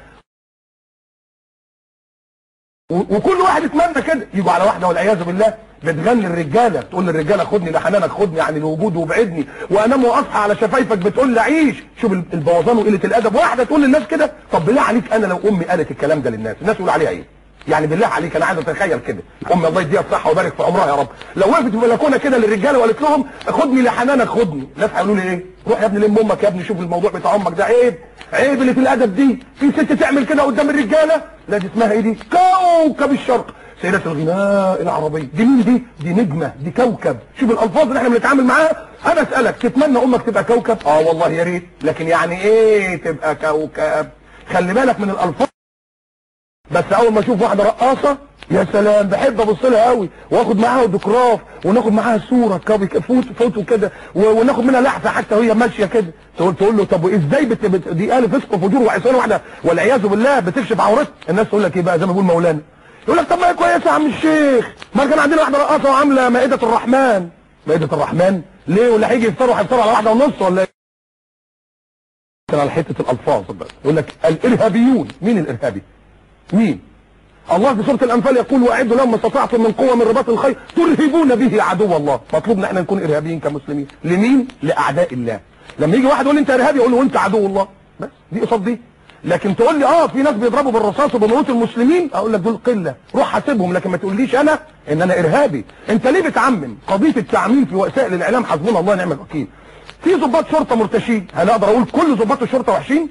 وكل واحد يتمنى كده. يجوا على واحده والعياذ بالله بتغني الرجاله، تقول للرجاله خدني لحنانك، خدني عن الوجود وابعدني وانام واصحى على شفايفك بتقول لي عيش. شوف البوظان وقله الادب. واحده تقول للناس كده. طب بالله عليك انا لو امي قالت الكلام ده للناس، الناس تقول عليها ايه؟ يعني بالله عليك انا عايز اتخيل كده. امي الله يديها الصحه ويبارك في عمرها يا رب، لو وقفت في بلكونه كده للرجاله وقالت لهم خدني لحنانك خدني، الناس هيقولوا لي ايه؟ روح يا ابني لم امك يا ابني، شوف الموضوع بتاع امك ده عيب. عيب اللي في الادب دي. في ست تعمل كده قدام الرجاله؟ لا دي اسمها ايه دي؟ كوكب الشرق، سيدة الغناء العربي. دي مين دي؟ دي نجمه، دي كوكب. شوف الالفاظ اللي احنا بنتعامل معاها. انا اسالك تتمنى امك تبقى كوكب؟ والله يا ريت، لكن يعني ايه تبقى كوكب؟ خلي بالك من الالفاظ. بس اول ما اشوف واحده رقاصه يا سلام بحب ابص لها قوي واخد معاها اوتوجراف وناخد معاها صوره فوتو كده وناخد منها لحظه حتى وهي ماشيه كده. تقول له طب وازاي دي الف فسق وفجور وعصيان واحده والعياذ بالله بتكشف عورتها. الناس تقول لك ايه بقى زي ما بيقول مولانا، يقول لك طب ما هي كويسه يا عم الشيخ، ما كان عندنا واحده رقاصه وعامله مائده الرحمن. مائده الرحمن ليه؟ ولا هيجي يفطروا هيفطروا على واحده ونص ولا ايه؟ على حته الالفاظ بس. يقول لك الارهابيون. مين الارهابي؟ مين؟ الله في سوره الانفال يقول واعدوا لهم ما استطعتم من قوه من رباط الخيل ترهبون به عدو الله. مطلوب ان احنا نكون ارهابيين كمسلمين. لمين؟ لاعداء الله. لما يجي واحد يقول لي انت ارهابي اقول له وانت عدو الله. بس دي قصاد دي. لكن تقول لي في ناس بيضربوا بالرصاص وبموت المسلمين، اقول لك دول قله، روح حاسبهم. لكن ما تقوليش انا ان انا ارهابي. انت ليه بتعمم؟ قضيه التعميم في وسائل الاعلام حسبنا الله ونعم الوكيل. في ضباط شرطه مرتشين، هل اقدر اقول كل ضباط الشرطه وحشين؟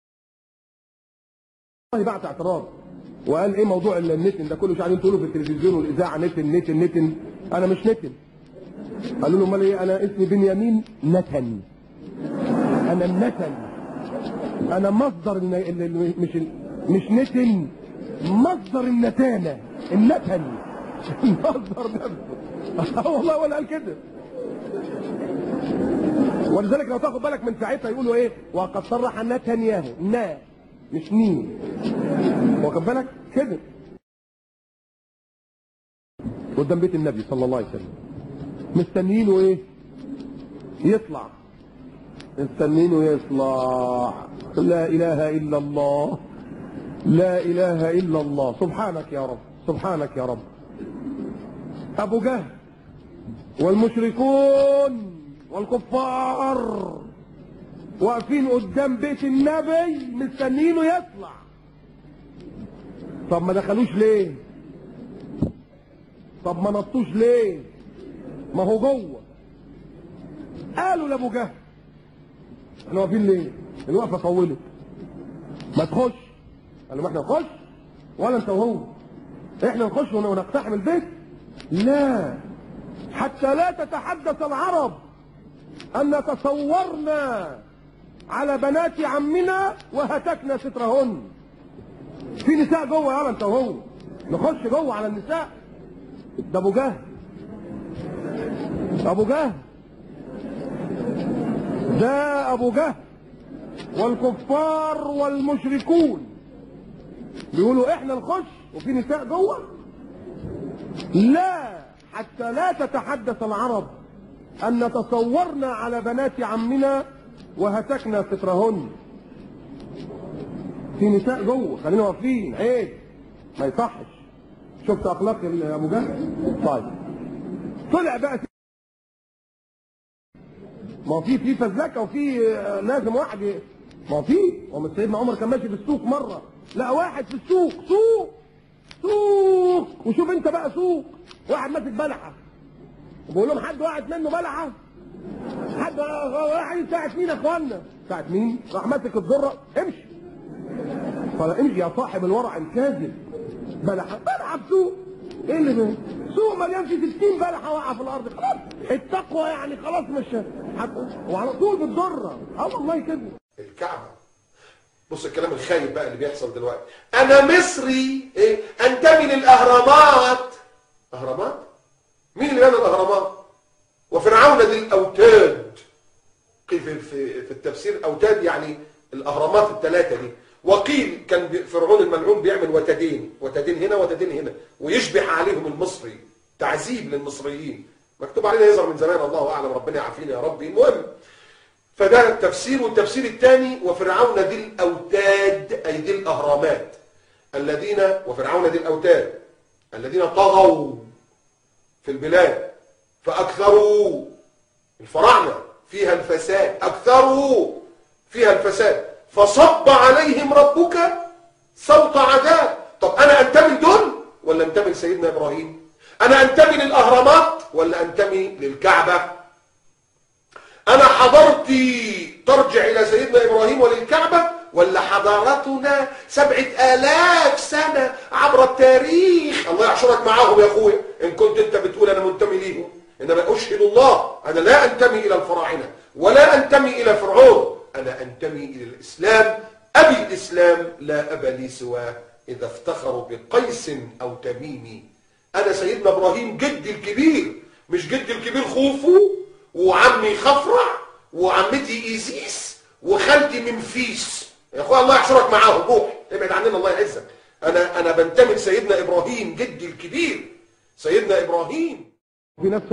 والله بعت اعتراض وقال ايه موضوع النتن ده كله، مش قاعدين تقولوا في التلفزيون والاذاعه نتن. انا مش نتن. قالوا له امال ايه؟ انا اسمي بنيامين نتن. انا النتن، انا مصدر مش نتن، مصدر النتانه النتن. مصدر نفسه. والله ولا قال كده. ولذلك لو تاخد بالك من ساعتها يقولوا ايه؟ وقد صرح نتنياهو مش مين. واخد بالك كده قدام بيت النبي صلى الله عليه وسلم مستنيينه ايه؟ يطلع. مستنيينه يطلع. لا اله الا الله، لا اله الا الله. سبحانك يا رب، سبحانك يا رب. ابو جهل والمشركون والكفار واقفين قدام بيت النبي مستنيينه يطلع. طب ما دخلوش ليه؟ طب ما نطوش ليه؟ ما هو جوه. قالوا لابو جهل احنا واقفين ليه؟ الوقفه طولت. ما تخش. قالوا ما احنا نخش ولا انت وهو؟ احنا نخش ونقتحم البيت؟ لا، حتى لا تتحدث العرب ان تصورنا على بنات عمنا وهتكنا سترهن. في نساء جوه يا انت وهو، نخش جوه على النساء؟ ده ابو جهل. ابو جهل ده ابو جهل والكفار والمشركون بيقولوا احنا نخش وفي نساء جوه؟ لا، حتى لا تتحدث العرب ان تصورنا على بنات عمنا وهتكنا سترهن. في نساء جوه، خلينا واقفين، عيب، ما يصحش. شفت اخلاق ابو جهل؟ طيب طلع بقى ما هو في فزلكه وفي لازم واحد ما في، ومن سيدنا عمر كان ماشي في السوق مره لقى واحد في السوق، سوق وشوف انت بقى سوق، واحد ماسك بلحه بقول لهم حد وقعت منه بلحه؟ حد واحد ساعة مين يا اخوانا؟ ساعة مين؟ راح ماسك الذره، امشي. قال امشي يا صاحب الورع الكاذب. بلحه بسوق. ايه اللي ده؟ سوق مليان فيه 60 بلحه واقعه في الارض، خلاص التقوى يعني خلاص مش وعلى طول بالذره. والله كده. الكعبه. بص الكلام الخايب بقى اللي بيحصل دلوقتي. انا مصري ايه؟ انتمي للاهرامات. اهرامات؟ مين اللي بنى الاهرامات؟ وفرعون ذي الاوتاد. في التفسير اوتاد يعني الاهرامات الثلاثه دي. وقيل كان فرعون الملعون بيعمل وتدين هنا وتدين هنا ويشبح عليهم المصري، تعذيب للمصريين. مكتوب علينا يظهر من زمان، الله اعلم، ربنا يعافينا يا ربي. المهم فده التفسير. والتفسير الثاني وفرعون ذي الاوتاد اي ذي الاهرامات وفرعون ذي الاوتاد الذين طغوا في البلاد فاكثروا الفراعنه فيها الفساد، اكثروا فيها الفساد فصب عليهم ربك صوت عذاب. طب انا انتمي لدول ولا انتمي لسيدنا ابراهيم؟ انا انتمي للاهرامات ولا انتمي للكعبه؟ انا حضارتي ترجع الى سيدنا ابراهيم وللكعبه ولا حضارتنا 7000 سنه عبر التاريخ؟ الله يحشرك معاهم يا اخويا ان كنت انت بتقول انا منتمي ليهم. انما اشهد الله انا لا انتمي الى الفراعنه ولا انتمي الى فرعون، انا انتمي الى الاسلام. ابي الاسلام لا ابا لي سواه اذا افتخروا بقيس او تميمي. انا سيدنا ابراهيم جدي الكبير، مش جدي الكبير خوفو وعمي خفرع وعمتي ايزيس وخالتي منفيس. يا اخويا الله يحشرك معاهم، روح ابعد عننا الله يعزك. انا بنتمي لسيدنا ابراهيم جدي الكبير سيدنا ابراهيم. في ناس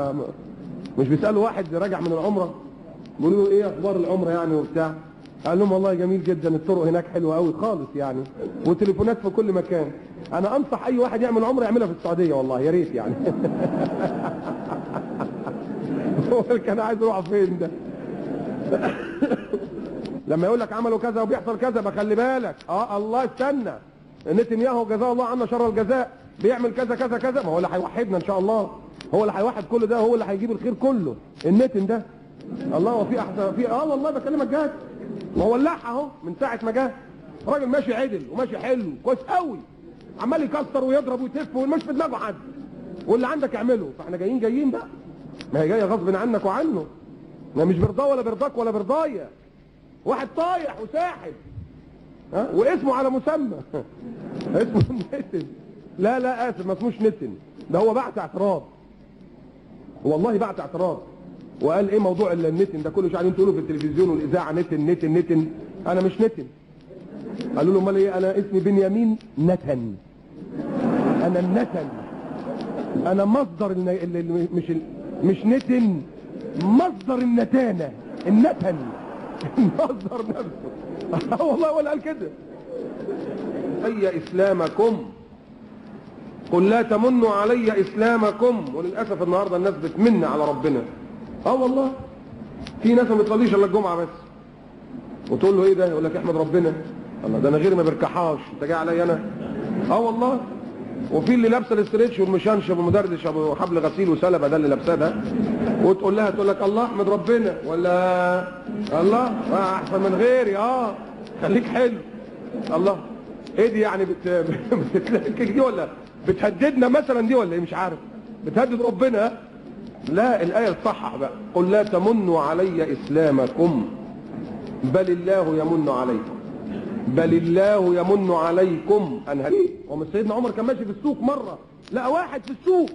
مش بيسالوا واحد راجع من العمره بيقولوا له ايه اخبار العمره يعني وبتاع، قال لهم والله جميل جدا، الطرق هناك حلوه قوي خالص يعني، والتليفونات في كل مكان. انا انصح اي واحد يعمل عمره يعملها في السعوديه والله، يا ريت يعني. هو كان عايز يروح فين ده؟ لما يقول لك عملوا كذا وبيحصل كذا بخلي بالك. الله استنى، نتنياهو جزاه الله عنا شر الجزاء بيعمل كذا كذا كذا، ما هو اللي هيوحدنا ان شاء الله، هو اللي هيوحد كل ده، هو اللي هيجيب الخير كله. النتن ده الله وفي احسن في والله بكلمك جد، ما هو ولعها اهو من ساعه ما جه. راجل ماشي عدل وماشي حلو كويس قوي، عمال يكسر ويضرب ويتف ومش في دماغه حد، واللي عندك اعمله. فاحنا جايين بقى، ما هي جايه غصب عنك وعنه، ما مش برضاه ولا برضاك ولا برضايا. واحد طايح وساحب واسمه على مسمى اسمه نتن. لا اسف، ما اسموش نتن، ده هو بعت اعتراض، والله بعت اعتراض وقال ايه موضوع النتن ده كله، مش عارفين تقولوا في التلفزيون والاذاعه نتن. انا مش نتن. قالوا له امال ايه؟ انا اسمي بنيامين نتن، انا النتن، انا مصدر مش نتن، مصدر النتانه، النتن مصدر نفسه. والله ولا قال كده. اي اسلامكم قل لا تمنوا علي اسلامكم. وللاسف النهارده الناس بتمن على ربنا. والله في ناس ما بتصليش الا الجمعه بس، وتقول له ايه ده؟ يقول لك احمد ربنا. الله ده انا غيري ما بركحاش، انت جاي عليا انا؟ والله. وفي اللي لابسه الاستريتش والمشنشب والمدردش ابو حبل غسيل وسلبه، ده اللي لابساه ده، وتقول لها تقول لك الله احمد ربنا، ولا الله احسن من غيري، خليك حلو. الله ايه دي يعني؟ بتتلكك دي ولا بتهددنا مثلا دي ولا ايه؟ مش عارف، بتهدد ربنا. لا، الايه تصحح بقى، قل لا تمنوا علي اسلامكم بل الله يمن عليكم، بل الله يمن عليكم ان هديكم. ومن سيدنا عمر كان ماشي في السوق مره لقى واحد في السوق،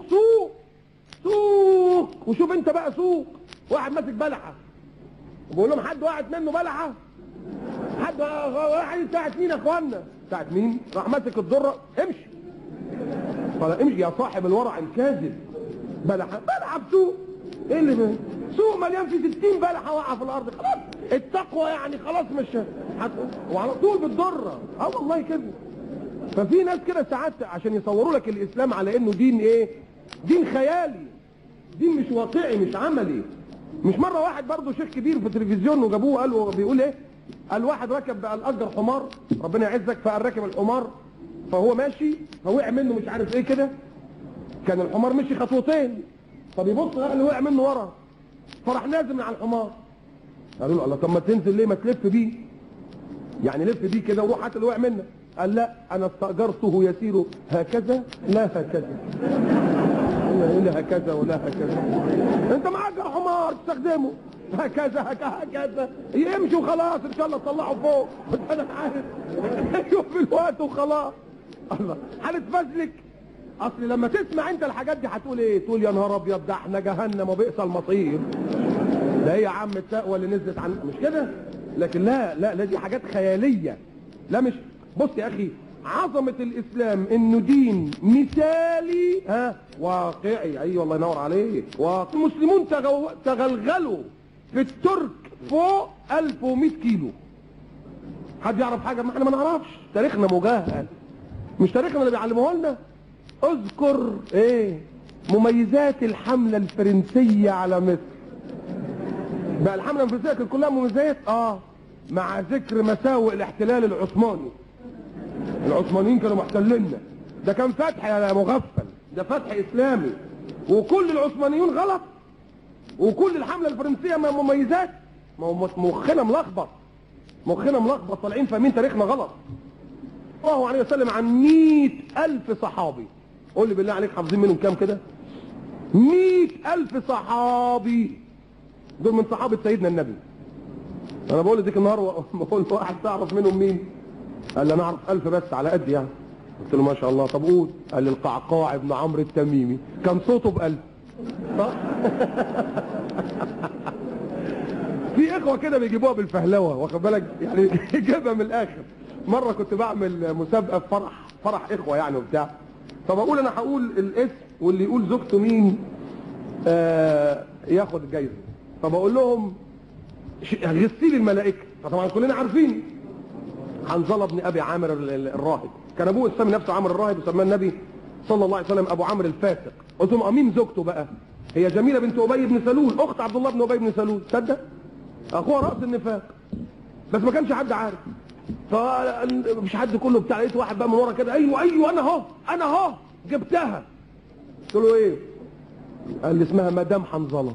سوق وشوف انت بقى سوق، واحد ماسك بلحه بقول لهم حد وقعت منه بلحه؟ حد واحد ساعه مين يا اخوانا؟ ساعه مين؟ راح ماسك الذره، امشي. قال امشي يا صاحب الورع الكاذب. بلحه بسوق. ايه اللي ده؟ سوق مليان فيه 60 بلحه واقعه في الارض، خلاص التقوى يعني خلاص مش وعلى طول بالذره. والله كده. ففي ناس كده ساعات عشان يصوروا لك الاسلام على انه دين ايه؟ دين خيالي، دين مش واقعي، مش عملي. مش مره واحد برضه شيخ كبير في التلفزيون وجابوه قالوا بيقول ايه؟ قال واحد ركب بقى الاجر حمار ربنا يعزك، فقال راكب الحمار فهو ماشي فوقع منه مش عارف ايه كده، كان الحمار مشي خطوتين فبيبص لقى اللي وقع منه ورا، فراح نازل من على الحمار. قالوا له الله طب ما تنزل ليه، ما تلف بيه، يعني لف بيه كده وروح هات اللي وقع منك. قال لا انا استاجرته يسير هكذا لا هكذا. لا هكذا ولا هكذا، انت معاك حمار تستخدمه هكذا هكذا يمشي وخلاص ان شاء الله تطلعه فوق. انا عارف يشوف الوقت وخلاص. الله هنتفزلك. اصل لما تسمع انت الحاجات دي هتقول ايه؟ تقول يا نهار ابيض ده احنا جهنم وبئس المصير. ده هي عم التقوى اللي نزلت عن مش كده؟ لكن لا دي حاجات خياليه. لا مش بص يا اخي، عظمه الاسلام انه دين مثالي واقعي. ايوه الله ينور عليك. والمسلمون تغلغلوا في الترك فوق 1100 كيلو. حد يعرف حاجه؟ ما احنا ما نعرفش، تاريخنا مجهل، مش تاريخنا اللي بيعلموه لنا. اذكر ايه مميزات الحمله الفرنسيه على مصر. بقى الحمله الفرنسيه كانت كلها مميزات مع ذكر مساوئ الاحتلال العثماني. العثمانيين كانوا محتليننا، ده كان فتح يا مغفل، ده فتح اسلامي، وكل العثمانيون غلط وكل الحمله الفرنسيه مميزات. مخنا ملخبط، طالعين فاهمين تاريخنا غلط. صلى الله عليه وسلم عن 100,000 صحابي، قول لي بالله عليك حافظين منهم كام كده؟ 100,000 صحابي دول من صحابه سيدنا النبي. انا بقول لك النهار بقول واحد تعرف منهم مين؟ قال لي انا اعرف 1000 بس على قد يعني. قلت له ما شاء الله. طب قول. قال لي القعقاع ابن عمرو التميمي كان صوته ب1000. صح؟ في اخوه كده بيجيبوها بالفهلوه، واخد بالك يعني جابها من الاخر. مره كنت بعمل مسابقه في فرح اخوه يعني وبتاع، فبقول انا هقول الاسم واللي يقول زوجته مين ياخد الجايزه. فبقول لهم غسيل الملائكه، فطبعا كلنا عارفين حنظله بن ابي عامر الراهب، كان ابوه سمي نفسه عامر الراهب وسماه النبي صلى الله عليه وسلم ابو عامر الفاسق. قلت لهم مين زوجته بقى؟ هي جميله بنت ابي بن سلول، اخت عبد الله بن ابي بن سلول. تصدق اخوها راس النفاق، بس ما كانش حد عارف. فمش حد كله بتاع، لقيت واحد بقى من ورا كده ايوه انا اهو جبتها. قلت له ايه؟ قال لي اسمها مدام حنظله.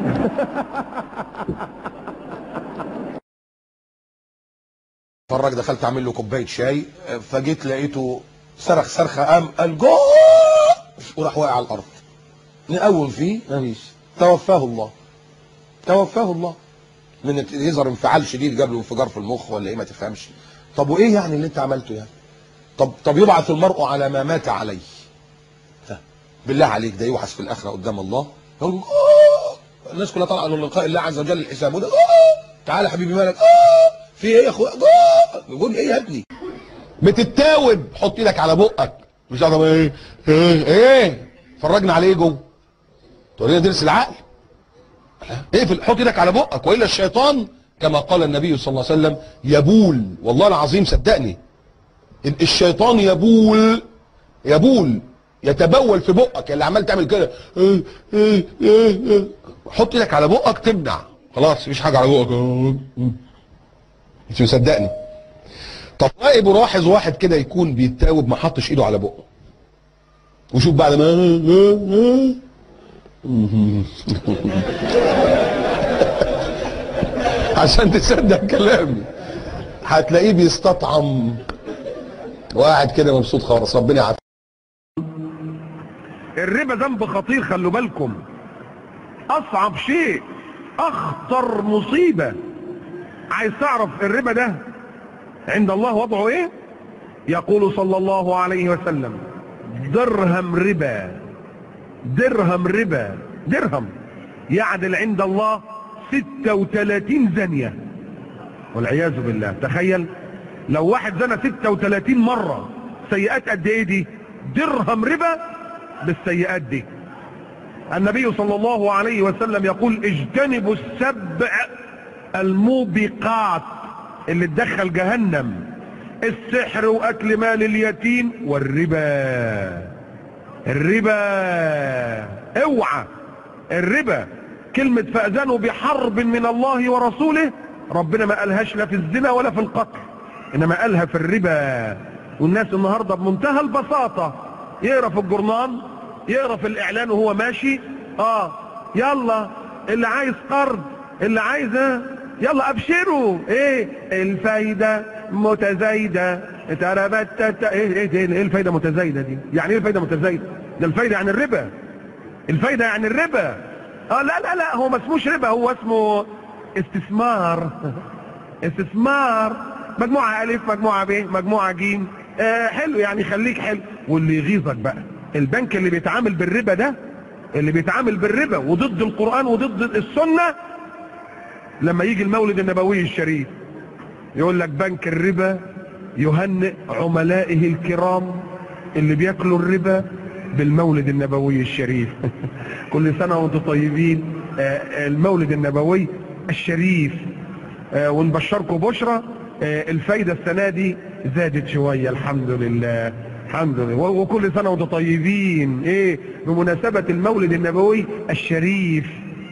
فرج دخلت اعمل له كوبايه شاي، فجيت لقيته صرخ صرخه، قال جوه وراح واقع على الارض. نقوم فيه مفيش، توفاه الله. من يظهر انفعال شديد جاب له انفجار في المخ ولا ايه ما تفهمش. طب وايه يعني اللي انت عملته يعني؟ طب يبعث المرء على ما مات عليه. بالله عليك ده يوحس في الاخره قدام الله. الناس كلها طالعه للقاء الله عز وجل الحساب، وده تعالى حبيبي مالك في ايه يا اخويا؟ بيقول ايه يا ابني؟ بتتاوب، حط ايدك على بقك. مش عارف ايه فرجنا عليه جوه، تقول لنا درس العقل. اقفل، حط ايدك على بقك، والا الشيطان كما قال النبي صلى الله عليه وسلم يبول. والله العظيم صدقني، الشيطان يبول يتبول في بقك اللي عمال تعمل كده. حط ايدك على بقك تمنع، خلاص مفيش حاجه على بقك. مش مصدقني؟ طب راقب ولاحظ واحد كده يكون بيتاوب ما حطش ايده على بقه، وشوف بعد ما عشان تصدق كلامي هتلاقيه بيستطعم وقاعد كده مبسوط خالص. ربنا يعافيك. الربا ذنب خطير، خلوا بالكم. اصعب شيء، اخطر مصيبه. عايز تعرف الربا ده عند الله وضعه ايه؟ يقول صلى الله عليه وسلم درهم ربا يعدل عند الله 36 زانية والعياذ بالله. تخيل لو واحد زنى 36 مرة، سيئات قد ايه دي؟ درهم ربا بالسيئات دي. النبي صلى الله عليه وسلم يقول اجتنبوا السبع الموبقات اللي تدخل جهنم: السحر واكل مال اليتيم والربا. اوعى الربا. كلمة فأذنوا بحرب من الله ورسوله ربنا ما قالهاش لا في الزنا ولا في القتل، انما قالها في الربا. والناس النهارده بمنتهى البساطه يقرا في الجورنال، يقرا في الاعلان وهو ماشي، يلا اللي عايز قرض، اللي عايزه يلا ابشروا، ايه الفايده متزايده، تربت ايه الفايده متزايده دي؟ يعني ايه الفايده متزايده؟ ده الفايده يعني الربا، الفايده يعني الربا. لا هو ما اسموش ربا، هو اسمه استثمار. استثمار، مجموعه الف مجموعه ب مجموعه ج، حلو يعني خليك حلو. واللي يغيظك بقى البنك اللي بيتعامل بالربا ده، اللي بيتعامل بالربا وضد القرآن وضد السنة، لما يجي المولد النبوي الشريف يقول لك بنك الربا يهنئ عملائه الكرام اللي بياكلوا الربا بالمولد النبوي الشريف. كل سنة وانتم طيبين، المولد النبوي الشريف. ونبشركم بشرة، الفايدة السنة دي زادت شوية الحمد لله، الحمد لله. وكل سنة وانتم طيبين بمناسبة المولد النبوي الشريف.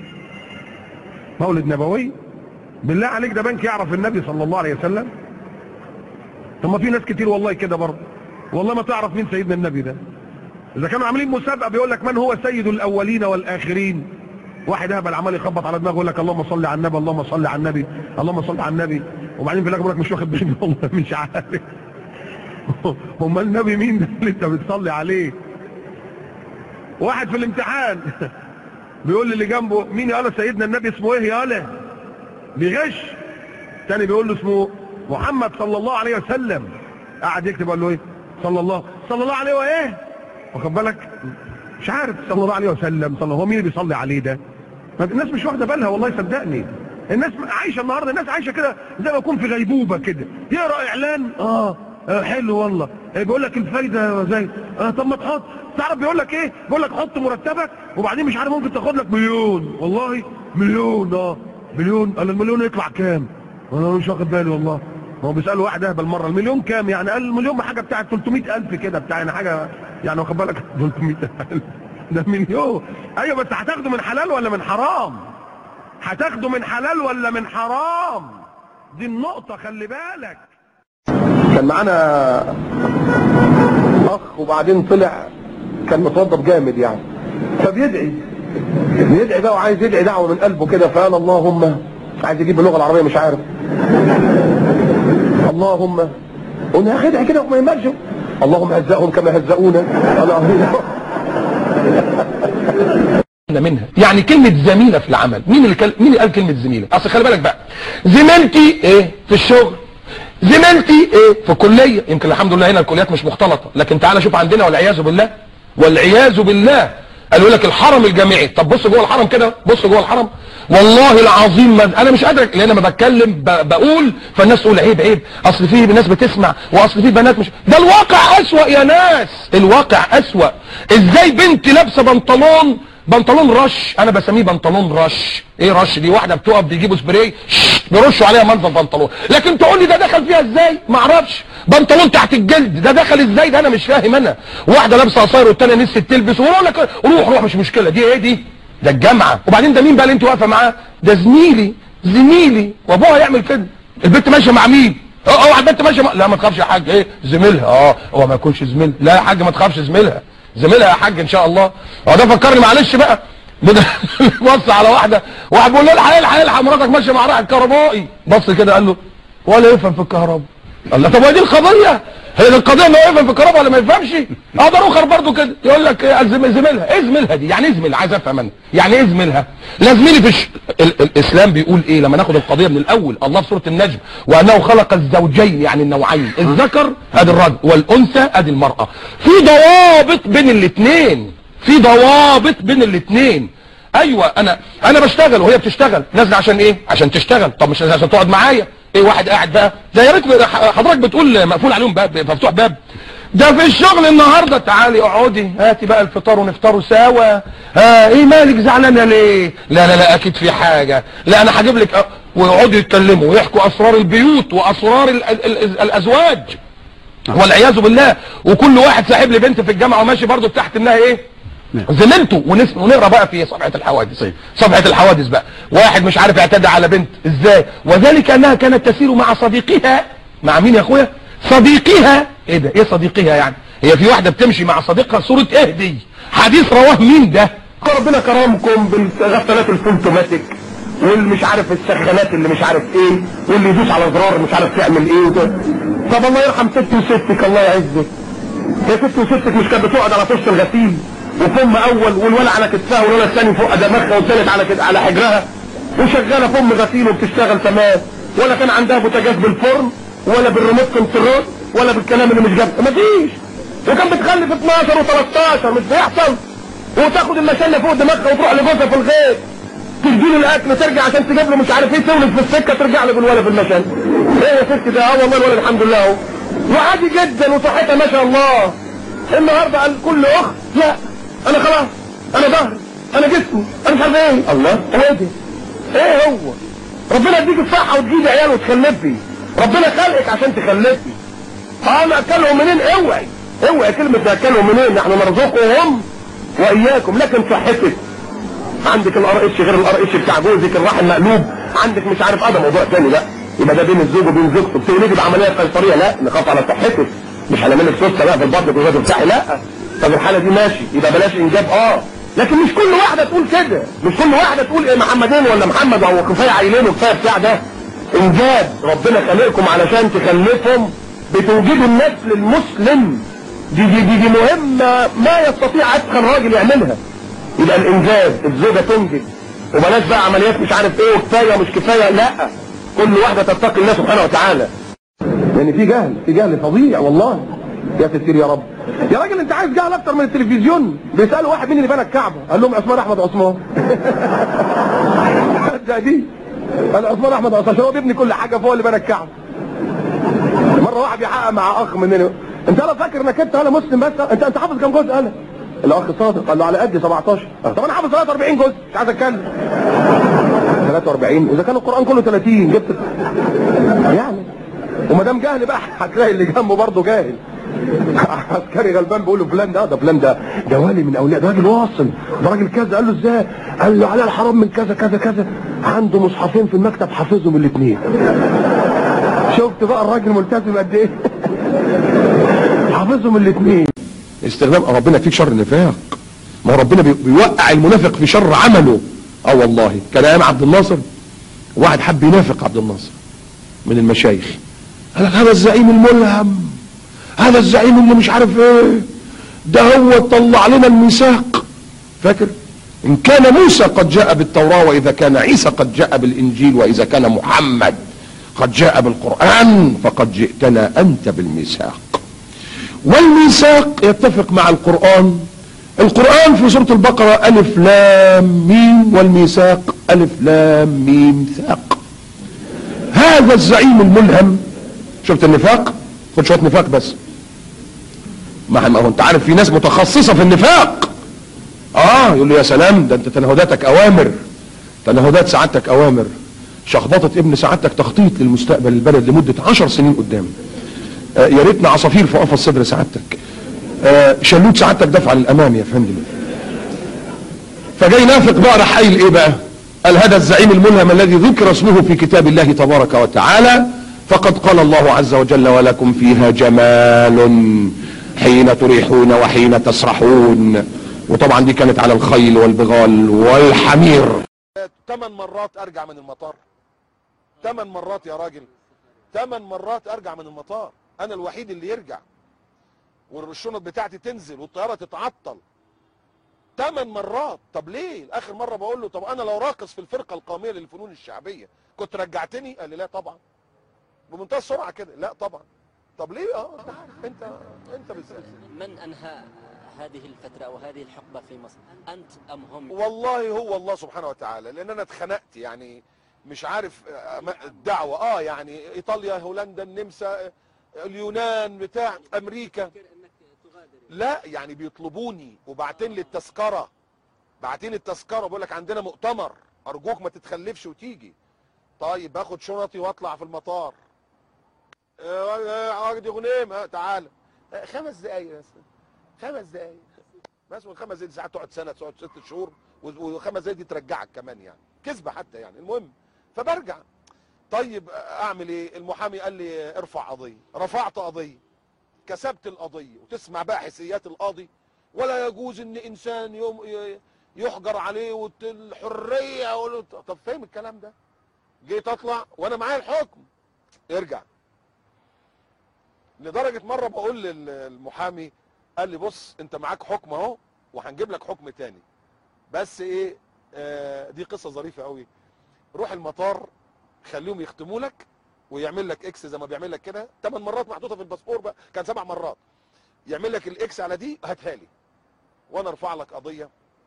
مولد نبوي، بالله عليك ده بنك يعرف النبي صلى الله عليه وسلم؟ طب ما في ناس كتير والله كده برضه، والله ما تعرف مين سيدنا النبي ده. اذا كانوا عاملين مسابقة بيقول لك من هو سيد الاولين والاخرين، واحد اهبل عمال يخبط على دماغه يقول لك اللهم صل على النبي، اللهم صل على النبي، اللهم صل على النبي، وبعدين في الاخر بيقول لك مش واخد بالي والله مش عارف. امال النبي مين ده اللي انت بتصلي عليه؟ واحد في الامتحان بيقول اللي جنبه مين يا سيدنا النبي اسمه ايه يا بيغش. تاني بيقول له اسمه محمد صلى الله عليه وسلم. قاعد يكتب قال له ايه؟ صلى الله عليه وايه؟ واخد بالك؟ مش عارف صلى الله عليه وسلم، هو مين اللي بيصلي عليه ده؟ الناس مش واخده بالها والله صدقني. الناس عايشه النهارده، الناس عايشه كده زي ما يكون في غيبوبه كده، يقرا اعلان حلو والله، بيقول لك الفايده زي طب ما تحط، تعرف بيقول لك ايه؟ بيقول لك حط مرتبك وبعدين مش عارف ممكن تاخد لك مليون، والله مليون مليون. قال المليون يطلع كام؟ انا مش واخد بالي والله. هو بيسالوا واحد اهبل مره المليون كام يعني؟ قال المليون حاجه بتاعت 300,000 كده بتاع حاجه يعني، واخد بالك 300,000 ده مليون. ايوه بس هتاخده من حلال ولا من حرام؟ هتاخده من حلال ولا من حرام؟ دي النقطه خلي بالك. كان معانا اخ وبعدين طلع كان متوضب جامد يعني، فبيدعي بقى وعايز يدعي دعوه من قلبه كده، فقال اللهم، عايز يجيب اللغه العربيه مش عارف، اللهم قلنا يا اخي ادعي كده وما يمرش، اللهم هزقهم كما هزقونا. منها يعني كلمة زميلة في العمل، مين اللي قال كلمة زميلة؟ اصل خلي بالك بقى، زميلتي في الشغل، زميلتي في الكلية، يمكن الحمد لله هنا الكليات مش مختلطة، لكن تعالى شوف عندنا والعياذ بالله قالوا لك الحرم الجامعي. طب بص جوه الحرم كده، بص جوه الحرم والله العظيم انا مش قادر، لان انا بتكلم بقول فالناس تقول عيب اصل في ناس بتسمع واصل في بنات مش، ده الواقع اسوأ يا ناس، الواقع اسوأ. ازاي بنت لابسه بنطلون رش، انا بسميه بنطلون رش. ايه رش دي؟ واحده بتقف بيجيبوا سبراي بيرشوا عليها منظر بنطلون، لكن تقول لي ده دخل فيها ازاي؟ ما اعرفش. بنطلون تحت الجلد ده دخل ازاي؟ ده انا مش فاهم. انا واحده لابسه قصير والثانيه نسيت تلبس، ويقول لك روح مش مشكله، دي ايه دي؟ ده الجامعه. وبعدين ده مين بقى اللي انت واقفه معاه؟ ده زميلي وابوها يعمل كده. البنت ماشيه مع مين؟ اوعى البنت ماشيه لا ما تخافش يا حاج، زميلها. هو ما يكونش زميل؟ لا يا حاج ما تخافش، زميلها يا حاج ان شاء الله. هو ده فكرني معلش بقى، بص على واحد بيقول له الحق مراتك ماشيه مع راعي الكهربائي، بص كده قال له ولا يفهم في الكهرباء. قال له طب هي دي القضيه؟ هي دي القضيه انه يفهم في الكهرباء ولا ما يفهمش؟ ده اخر برضه كده يقول لك زميلها. ايه زميلها دي؟ يعني ايه زميلها؟ عايز افهم انا يعني ايه زميلها؟ لا زميلي في الاسلام بيقول ايه لما ناخد القضيه من الاول؟ الله في سوره النجم وانه خلق الزوجين يعني النوعين، الذكر ادي الرجل والانثى ادي المراه، في ضوابط بين الاثنين. ايوه انا بشتغل وهي بتشتغل، نازله عشان ايه؟ عشان تشتغل. طب مش عشان تقعد معايا. واحد قاعد بقى ده، يا ريت حضرتك بتقول مقفول عليهم باب مفتوح باب، ده في الشغل النهارده تعالي اقعدي هاتي بقى الفطار ونفطروا سوا. ايه مالك زعلانه ليه؟ لا اكيد في حاجه، لا انا هجيب لك. ويقعدوا يتكلموا ويحكوا اسرار البيوت واسرار الازواج والعياذ بالله. وكل واحد ساحب لي بنت في الجامعه وماشي برضه تحت انها ايه؟ زميلته ونقرا بقى في صفحه الحوادث. صفحه الحوادث بقى، واحد مش عارف اعتدى على بنت ازاي، وذلك انها كانت تسير مع صديقها. مع مين يا اخويا؟ صديقها. ايه ده؟ ايه صديقها يعني؟ هي في واحده بتمشي مع صديقها؟ صوره ايه دي؟ حديث رواه مين ده؟ ربنا كرمكم بالغسالات الفوتوماتيك والمش عارف السخانات اللي مش عارف ايه، واللي يدوس على زرار مش عارف تعمل ايه وده. طب الله يرحم ستي وستك، الله يعزك. يا ستي وستك مش كانت بتقعد على طش الغسيل وفم اول والولا على كتفها والولا الثاني فوق دماغها والثالث على حجرها وشغاله فم غسيل وبتشتغل تمام، ولا كان عندها بوتاجاز بالفرن ولا بالريموت كنترول ولا بالكلام اللي مش جاب مفيش، وكان بتخلف 12 و13 مش بيحصل، وتاخد المشله فوق دماغها وتروح لجوزها في الغيط تديله الاكل ترجع عشان تجيب له مش عارف ايه، تولد في السكه ترجع له بالولا في المشله. ايه يا ستي ده؟ والله الولد الحمد لله اهو وعادي جدا وصحتها ما شاء الله. النهارده قال كل اخت لا انا خلاص انا ظهري انا جسمي انا مش عارف ايه. الله هو ايه ده؟ ايه هو؟ ربنا يديك الصحه وتجيبي عيال وتخلفي، ربنا خلقك عشان تخلفي. انا اكلهم منين؟ اوعي كلمه اكلهم منين، نحن نرزقهم واياكم، لكن صحتك عندك الار اتش غير الار اتش بتاع جوزك، الرحم مقلوب عندك مش عارف ده موضوع ثاني بقى، يبقى ده بين الزوج وبين زوجته بتولدي بعمليه قيصريه، لا نخاف على صحتك، مش هنعمل لك سوسته بقى في البطن وجوزك بتاعي، لا. طب الحاله دي ماشي يبقى بلاش انجاب، لكن مش كل واحده تقول كده، مش كل واحده تقول ايه محمدين ولا محمد او كفايه عيلين وكفايه بتاع ده. انجاب ربنا خلقكم علشان تخلفهم بتوجدوا النسل المسلم، دي مهمه ما يستطيع اتقن راجل يعملها. يبقى الانجاب الزوجه تنجب وبلاش بقى عمليات مش عارف ايه وكفايه مش كفايه، لا كل واحده تتقي الله سبحانه وتعالى. يعني في جهل فظيع والله. يا ستير يا رب. يا راجل انت عايز جهل اكتر من التلفزيون. بيسالوا واحد مين اللي بنى الكعبه؟ قال لهم عثمان احمد عثمان. ده دي قال عثمان احمد عثمان عشان هو بيبني كل حاجه فهو اللي بنى الكعبه. مره واحد بيحقق مع اخ مننا، انت انا فاكر انك انا مسلم بس انت حافظ كام جزء؟ انا الاخ صادق قال له على قد 17. طب انا حافظ 43 جزء مش عايز اتكلم. 43 اذا كان القران كله 30 جبت يعني. وما دام جاهل بقى هتلاقي اللي جنبه برضه جاهل. عسكري غلبان بيقول له فلان ده فلان ده ولي من اولياء، ده راجل واصل، ده راجل كذا. قال له ازاي؟ قال له على الحرام من كذا كذا كذا، عنده مصحفين في المكتب حافظهم الاثنين. شفت بقى الراجل ملتزم قد ايه؟ حافظهم الاثنين. استخدام ربنا فيك شر النفاق، ما هو ربنا بيوقع المنافق في شر عمله. والله كان ايام عبد الناصر واحد حب ينافق عبد الناصر من المشايخ، قال لك هذا الزعيم الملهم، هذا الزعيم اللي مش عارف ايه، ده هو طلع لنا الميثاق. فاكر؟ ان كان موسى قد جاء بالتوراة، واذا كان عيسى قد جاء بالانجيل، واذا كان محمد قد جاء بالقرآن، فقد جئتنا انت بالميثاق. والميثاق يتفق مع القرآن. القرآن في سورة البقرة ألف لام ميم، والميثاق ألف لام ميم ثاق. هذا الزعيم الملهم، شفت النفاق؟ خد شوية نفاق بس. ما هو انت عارف في ناس متخصصة في النفاق. يقول له يا سلام، ده انت تنهداتك اوامر، تنهدات سعادتك اوامر، شخبطة ابن سعادتك تخطيط للمستقبل البلد لمدة 10 سنين قدام. يا ريتنا عصافير في قفص صدر سعادتك، شلوت سعادتك دفع للامام يا فندم. فجاي نافق بقى راح قايل ايه بقى؟ قال هذا الزعيم الملهم الذي ذكر اسمه في كتاب الله تبارك وتعالى، فقد قال الله عز وجل ولكم فيها جمال حين تريحون وحين تسرحون. وطبعا دي كانت على الخيل والبغال والحمير. 8 مرات ارجع من المطار، 8 مرات يا راجل، 8 مرات ارجع من المطار، انا الوحيد اللي يرجع، والشنط بتاعتي تنزل والطياره تتعطل 8 مرات. طب ليه؟ اخر مره بقول له طب انا لو راقص في الفرقه القوميه للفنون الشعبيه كنت رجعتني؟ قال لي لا طبعا، بمنتهى السرعه كده، لا طبعا. طب ليه؟ انت عارف، انت بالذات. من انهى هذه الفتره او هذه الحقبه في مصر، انت ام هم؟ والله هو الله سبحانه وتعالى، لان انا اتخنقت يعني، مش عارف الدعوه يعني ايطاليا، هولندا، النمسا، اليونان، بتاع امريكا، لا يعني بيطلبوني وبعتين لي التذكره، بعتين التذكره بقول لك عندنا مؤتمر ارجوك ما تتخلفش وتيجي. طيب باخد شنطي واطلع في المطار، عقد غنيم تعالى 5 دقايق بس، 5 دقايق بس والخمس زي دي ساعات تقعد سنه، تقعد 6 شهور، وخمس زي دي ترجعك كمان يعني، كذبه حتى يعني. المهم فبرجع، طيب اعمل ايه؟ المحامي قال لي ارفع قضيه، رفعت قضيه، كسبت القضيه، وتسمع بقى حسيات القاضي، ولا يجوز ان انسان يحجر عليه والحريه طب فاهم الكلام ده؟ جيت اطلع وانا معايا الحكم، ارجع. لدرجه مره بقول للمحامي، قال لي بص انت معاك حكم اهو، وهنجيب لك حكم تاني، بس ايه دي قصه ظريفه قوي. روح المطار خليهم يختموا لك ويعمل لك اكس زي ما بيعمل لك كده 8 مرات محطوطه في الباسبور بقى، كان 7 مرات، يعمل لك الاكس على دي، هاتها لي وانا ارفع لك قضيه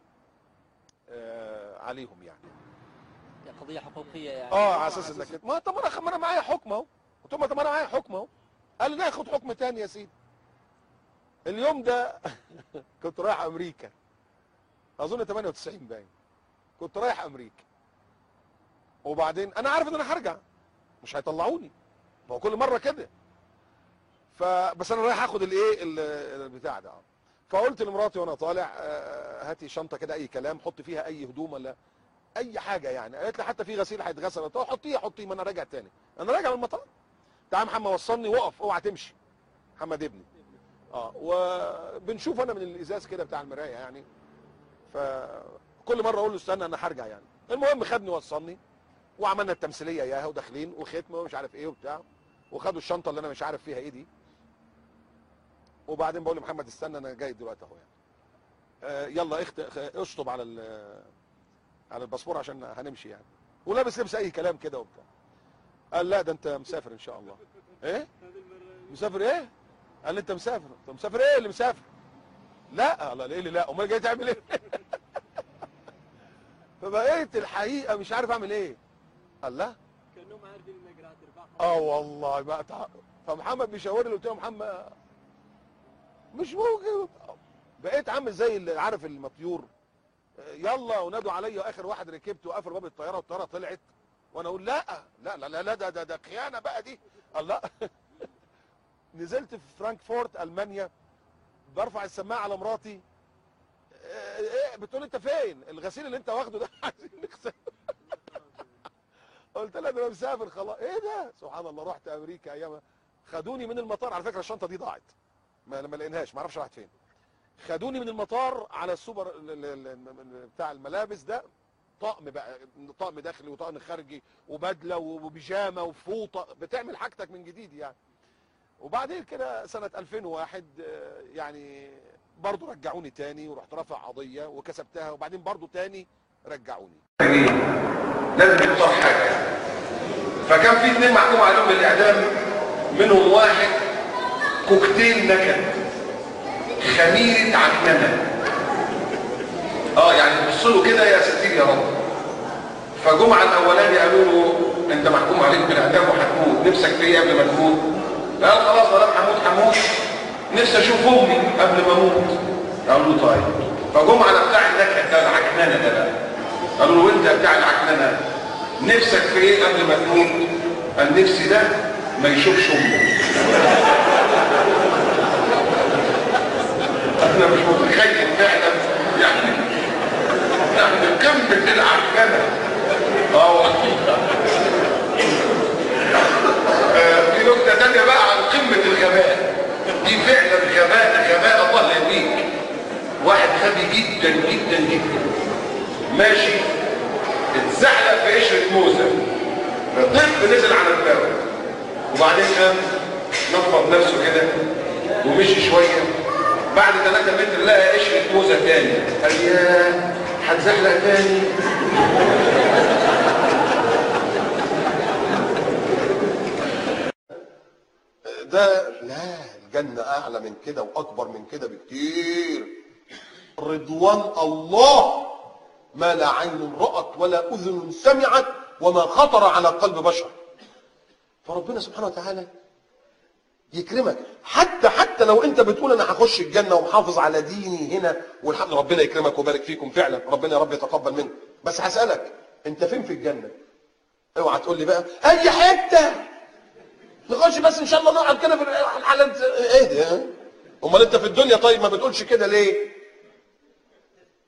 عليهم يعني. قضية حقوقية يعني. على اساس انك ما طب انا معايا حكم اهو، قلت له طب انا معايا حكم اهو. قال لي لا خد حكم تاني يا سيدي. اليوم ده كنت رايح امريكا، اظن 98 باين، كنت رايح امريكا، وبعدين انا عارف ان انا هرجع مش هيطلعوني، ما هو كل مره كده، فبس انا رايح اخد الايه البتاع ده. فقلت لمراتي وانا طالع هاتي شنطه كده اي كلام، حط فيها اي هدوم ولا اي حاجه يعني. قالت لي حتى في غسيل هيتغسل، قلت لها حطيه ما انا راجع تاني، انا راجع من المطار. تعال محمد وصلني، وقف اوعى تمشي، محمد ابني. وبنشوف انا من الازاز كده بتاع المرايه يعني، فكل مره اقول له استنى انا هرجع يعني. المهم خدني وصلني، وعملنا التمثيليه اياها وداخلين وختم ومش عارف ايه وبتاع، وخدوا الشنطه اللي انا مش عارف فيها ايه دي. وبعدين بقول لمحمد استنى انا جاي دلوقتي اهو يعني. يلا اشطب على الباسبور عشان هنمشي يعني، ولابس لبس اي كلام كده وبتاع. قال لا ده انت مسافر ان شاء الله. ايه مسافر ايه؟ قال لي انت مسافر. طب مسافر ايه اللي مسافر؟ لا. الله ايه اللي لا؟ امال جاي تعمل ايه؟ فبقيت الحقيقه مش عارف اعمل ايه. قال لا كانهم عارفين انك راح تربح. والله بقى فمحمد بيشاور لي، قلت له محمد مش ممكن. بقيت عامل زي اللي عارف المطيور، يلا ونادوا عليا، اخر واحد ركبت وقفل باب الطياره والطياره طلعت، وانا اقول لا لا لا لا ده خيانه بقى دي. الله نزلت في فرانكفورت المانيا، برفع السماعه على مراتي، ايه بتقول انت فين؟ الغسيل اللي انت واخده ده عايزين نغسله. قلت لها ده انا مسافر خلاص. ايه ده؟ سبحان الله. رحت امريكا ايامها، خدوني من المطار، على فكره الشنطه دي ضاعت ما لقيناهاش، ما اعرفش راحت فين. خدوني من المطار على السوبر بتاع الملابس ده، طقم بقى، طقم داخلي وطقم خارجي وبدله وبيجامه وفوطه، بتعمل حاجتك من جديد يعني. وبعدين كده سنه 2001 يعني برضو رجعوني تاني، ورحت رافع قضيه وكسبتها، وبعدين برضو تاني رجعوني. لازم يختار حاجه. فكان في 2 محكوم عليهم بالاعدام، منهم واحد كوكتيل نكد، خميره عكننه. يعني تبص له كده يا ستير يا رب. فجمعه الاولاني قالوا له انت محكوم عليك بالاعدام وهتموت، نفسك في ايه قبل ما تموت؟ قال خلاص ما دام هموت نفسي اشوف امي قبل ما اموت. قالوا له طيب. فجم على بتاع النكد ده العكننه ده بقى، قالوا له وانت بتاع العكننه نفسك في ايه قبل ما تموت؟ قال نفسي ده ما يشوفش امه. انا مش متخيل فعلا يعني قمه العكننه. في نكته ثانيه بقى عن قمه الغباء دي، فعلا غباء الله لا يهديك. واحد غبي جدا جدا جدا ماشي، اتزحلق في قشره موزه، الطفل نزل على دماغه، وبعدين قام نفض نفسه كده ومشي شويه، بعد 3 متر لقى قشره موزه تاني، قال ياه هتزحلق تاني. ده لا، الجنة أعلى من كده وأكبر من كده بكتير. رضوان الله ما لا عين رأت ولا أذن سمعت وما خطر على قلب بشر. فربنا سبحانه وتعالى يكرمك، حتى لو أنت بتقول أنا هخش الجنة ومحافظ على ديني هنا والحمد لله، ربنا يكرمك ويبارك فيكم فعلا، ربنا يا رب يتقبل منك. بس هسألك أنت فين في الجنة؟ اوعى تقول لي بقى أي حتة نخش بس ان شاء الله نقعد كده في الحلال. ايه ده؟ امال انت في الدنيا طيب ما بتقولش كده ليه؟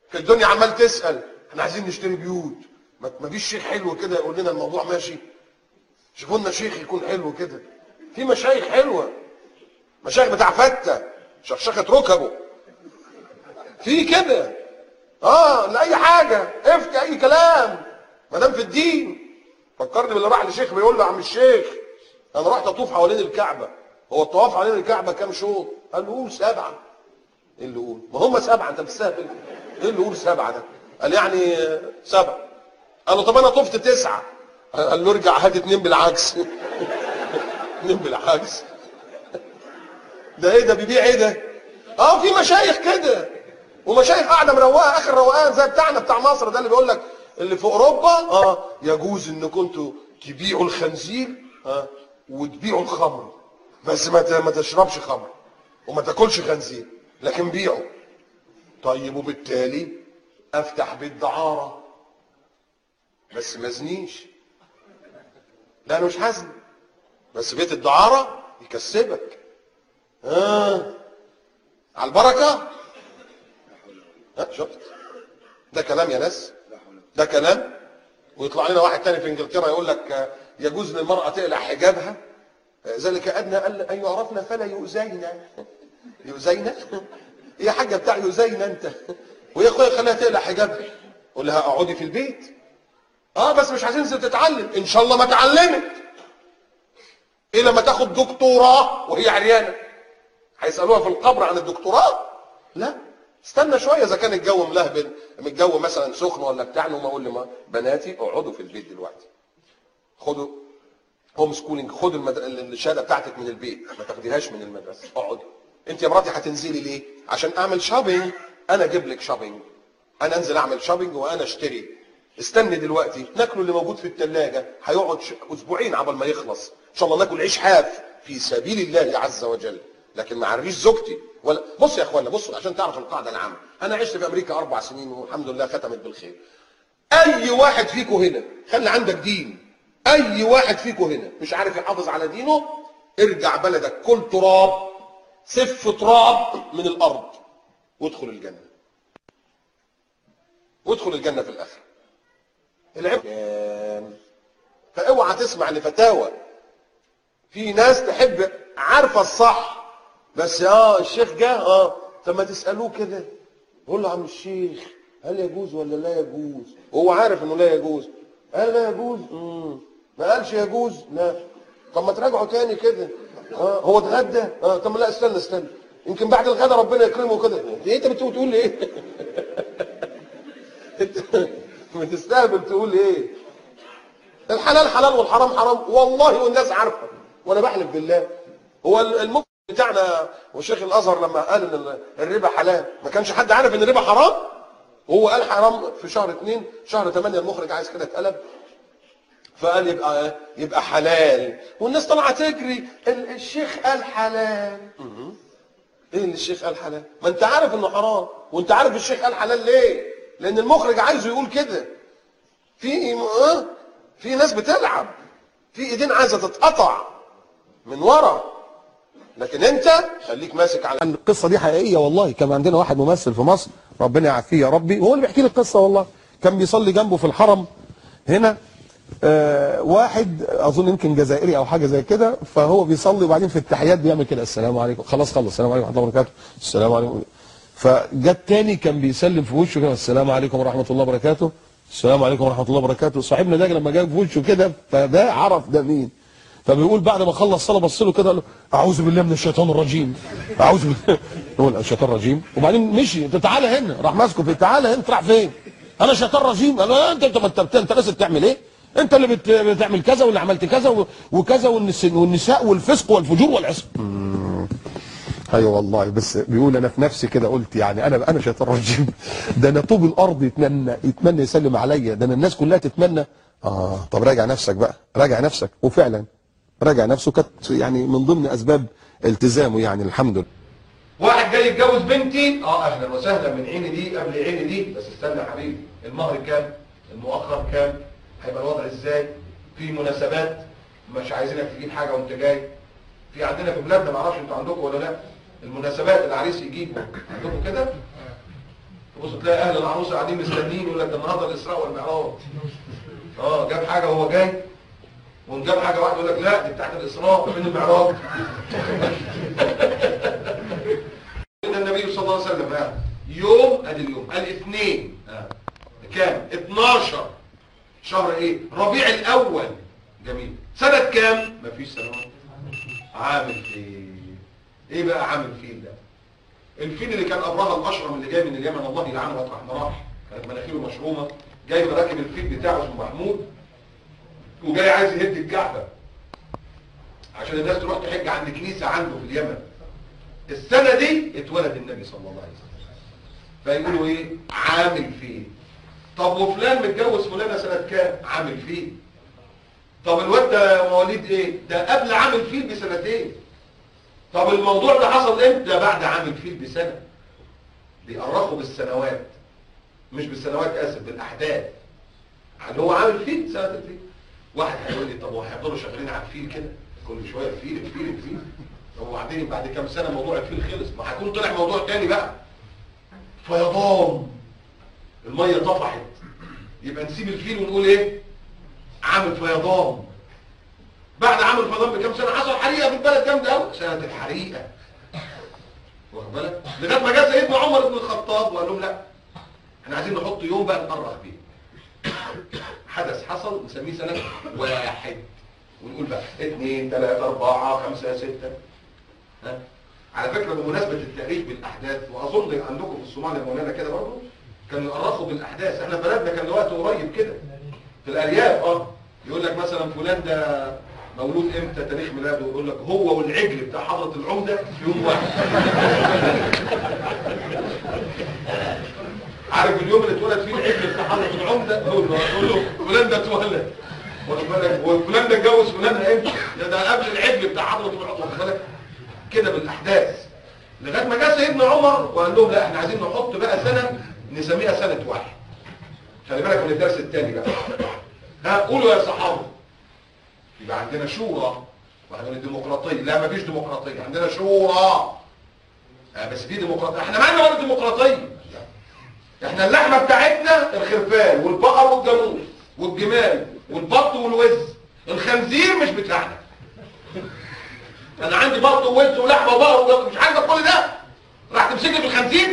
في الدنيا عمال تسال احنا عايزين نشتري بيوت، ما فيش شيخ حلو كده يقول لنا الموضوع ماشي؟ شوفوا لنا شيخ يكون حلو كده. في مشايخ حلوه، مشايخ بتاع فته شخشخه ركبه في كده، لاي حاجه افتي اي كلام ما دام في الدين. فكرني باللي راح لشيخ بيقول له يا عم الشيخ انا رحت اطوف حوالين الكعبه، هو الطواف حوالين الكعبه كام شوط؟ قال له قول 7. ايه اللي قول؟ ما هم 7 انت بتستهبل. ايه اللي قول 7 ده؟ قال يعني 7. قال له طب انا طفت 9. قال له ارجع هات 2 بالعكس. 2 بالعكس. ده ايه ده بيبيع ايه ده؟ في مشايخ كده، ومشايخ قاعده مروقه اخر روقان زي بتاعنا بتاع مصر ده اللي بيقول لك اللي في اوروبا يجوز ان كنتوا تبيعوا الخنزير وتبيعوا الخمر، بس ما تشربش خمر وما تاكلش خنزير، لكن بيعوا. طيب وبالتالي افتح بيت دعاره بس ما ازنيش، لا انا مش هزني، بس بيت الدعاره يكسبك. على البركه. شفت ده كلام يا ناس؟ ده كلام. ويطلع لنا واحد تاني في انجلترا يقول لك يجوز للمراه تقلع حجابها، ذلك ادنى ان يعرفن فلا يؤذين. يؤذين؟ يا حاجه بتاع يؤذين انت، ويا اخويا خليها تقلع حجابها، قول لها اقعدي في البيت. بس مش هتنزل تتعلم، ان شاء الله ما اتعلمت ايه لما تاخد دكتوراه وهي عريانه. هيسالوها في القبر عن الدكتوراه؟ لا، استنى شويه اذا كان الجو ملهبل، الجو مثلا سخن ولا بتاع، نقوم اقول بناتي اقعدوا في البيت دلوقتي، خدوا هوم سكولينج، خدوا الشهاده بتاعتك من البيت، ما تاخديهاش من المدرسه، اقعدي. انت يا مراتي هتنزلي ليه؟ عشان اعمل شوبينج، انا اجيب لك شوبينج، انا انزل اعمل شوبينج وانا اشتري. استني دلوقتي ناكله اللي موجود في الثلاجه، هيقعد اسبوعين عبال ما يخلص، ان شاء الله ناكل عيش حاف في سبيل الله عز وجل، لكن ما عرفيش زوجتي ولا. بص يا اخوانا، بصوا عشان تعرف القاعده العامه، انا عشت في امريكا 4 سنين والحمد لله ختمت بالخير. اي واحد فيكم هنا خلي عندك دين، اي واحد فيكم هنا مش عارف يحافظ على دينه، ارجع بلدك، كل تراب، سف تراب من الارض وادخل الجنه، وادخل الجنه في الاخره. العبء. فاوعى تسمع لفتاوى. في ناس تحب عارفه الصح بس الشيخ جه طب ما تسالوه كده، قول له عم الشيخ هل يجوز ولا لا يجوز؟ وهو عارف انه لا يجوز. قال لا يجوز، ما قالش يجوز، لا. طب ما تراجعوا تاني كده. هو اتغدى؟ طب لا استنى يمكن بعد الغدا ربنا يكرمه كده. انت بتقول ايه؟ بتستهبل تقول ايه؟ الحلال حلال والحرام حرام، والله والناس عارفه وانا بحلف بالله. هو المفتي بتاعنا وشيخ الازهر لما قال ان الربا حلال، ما كانش حد عارف ان الربا حرام؟ وهو قال حرام في شهر 2، شهر 8 المخرج عايز كده اتقلب، فقال يبقى حلال، والناس طالعه تجري الشيخ قال حلال. ايه اللي الشيخ قال حلال؟ ما انت عارف انه حرام، وانت عارف الشيخ قال حلال ليه؟ لان المخرج عايزه يقول كده. في ناس بتلعب، في ايدين عايزه تتقطع من ورا، لكن انت خليك ماسك على. القصه دي حقيقيه والله. كان عندنا واحد ممثل في مصر ربنا يعافيه يا ربي، وهو اللي بيحكي لي القصه والله. كان بيصلي جنبه في الحرم هنا واحد اظن يمكن جزائري او حاجه زي كده، فهو بيصلي وبعدين في التحيات بيعمل كده السلام عليكم، خلص السلام عليكم ورحمه الله وبركاته، السلام عليكم. فجت تاني كان بيسلم في وشه كده السلام عليكم ورحمه الله وبركاته، السلام عليكم ورحمه الله وبركاته. صاحبنا ده لما جاب في وشه كده فده عرف ده مين. فبيقول بعد ما خلص صلاه بص له كده قال له اعوذ بالله من الشيطان الرجيم، اعوذ بالله. يقول الشيطان الرجيم، وبعدين مشي. انت تعالى هنا، راح ماسكه في تعالى هنا، راح فين؟ انا شيطان رجيم؟ قال له انت لازم تعمل ايه؟ انت اللي بتعمل كذا واللي عملت كذا وكذا، والنساء والفسق والفجور والعصر. ايوه والله. بس بيقول انا في نفسي كده قلت يعني انا شيطان رجيم؟ ده انا طوب الارض يتمنى يسلم عليا، ده انا الناس كلها تتمنى. طب راجع نفسك بقى، راجع نفسك. وفعلا راجع نفسه، كانت يعني من ضمن اسباب التزامه يعني الحمد لله. واحد جاي يتجوز بنتي، اهلا وسهلا، من عيني دي قبل عيني دي، بس استنى يا حبيبي، المهر كام؟ المؤخر كام؟ هيبقى الوضع ازاي؟ في مناسبات مش عايزينك تجيب حاجه وانت جاي. في عندنا في بلادنا، ما اعرفش انتوا عندكم ولا لا، المناسبات العريس يجيب عندكم كده، تبص تلاقي اهل العروسه قاعدين مستنيين يقول لك ده النهارده الاسراء والمعراج. جاب حاجه وهو جاي، ونجاب حاجه واحده يقول لك لا دي بتاعت الاسراء فين المعراج. النبي صلى الله عليه وسلم يوم ادي اليوم الاثنين كام 12 شهر ايه ربيع الاول. جميل. سنة كام؟ مفيش سنوات. عام الفيل. ايه بقى عام الفيل ده؟ الفيل اللي كان ابرهة الاشرم اللي جاي من اليمن الله يلعنه مطرح ما راح، كانت مناخيره مشرومه، جاي راكب الفيل بتاعه اسمه محمود وجاي عايز يهد الكعبه عشان الناس تروح تحج عند كنيسه عنده في اليمن. السنه دي اتولد النبي صلى الله عليه وسلم. فيقولوا ايه؟ عام الفيل. طب وفلان متجوز فلانه سنه كام؟ عام الفيل. طب الواد ده مواليد ايه؟ ده قبل عام الفيل بسنتين. طب الموضوع ده حصل امتى؟ ده بعد عام الفيل بسنه. بيأرخوا بالسنوات، مش بالسنوات اسف، بالاحداث. اللي هو عام الفيل سنه الفيل. واحد هيقول لي طب وهيفضلوا شغالين على الفيل كده كل شويه الفيل الفيل الفيل؟ طب وبعدين بعد كام سنه موضوع الفيل خلص، ما هيكون طلع موضوع تاني بقى. فيضان، الميه طفحت، يبقى نسيب الفيل ونقول ايه؟ عام الفيضان. بعد عام الفيضان بكام سنه حصل حريقه في البلد جامده قوي، سنه الحريقه. واخد بالك؟ لغايه ما جه سيدنا عمر بن الخطاب وقال لهم لا احنا عايزين نحط يوم بقى نأرخ بيه. حدث حصل نسميه سنه واحد، ونقول بقى 2 3 4 5 6. على فكره بمناسبه التاريخ بالاحداث، واظن عندكم في الصومال يا مولانا كده برضه كانوا يأرخوا بالاحداث. احنا بلدنا كان وقت قريب كده في الارياف يقول لك مثلا فلان ده مولود امتى تاريخ ميلاده، ويقول لك هو والعجل بتاع حضره العمده في يوم واحد. عارف اليوم اللي اتولد فيه العجل بتاع حضره العمده يقول له فلان ده اتولد، وفلان ده اتجوز فلان امتى، ده قبل العجل بتاع حضره العمده. واخد بالك كده بالاحداث لغايه ما جه سيدنا عمر وقال لهم لا احنا عايزين نحط بقى سنه نسميها سنه واحد. خلي بالك من الدرس الثاني بقى. قولوا يا صحابه. يبقى عندنا شورى وعندنا ديمقراطيه. لا مفيش ديمقراطيه، عندنا شورى. بس دي ديمقراطيه. احنا مالنا ولا ديمقراطيه؟ احنا اللحمه بتاعتنا الخرفان والبقر والجاموس والجمال والبط والوز. الخنزير مش بتاعنا. انا عندي بط ووز ولحمه وبقر وجاموس، مش عايز كل ده. راح تمسكني في الخنزير؟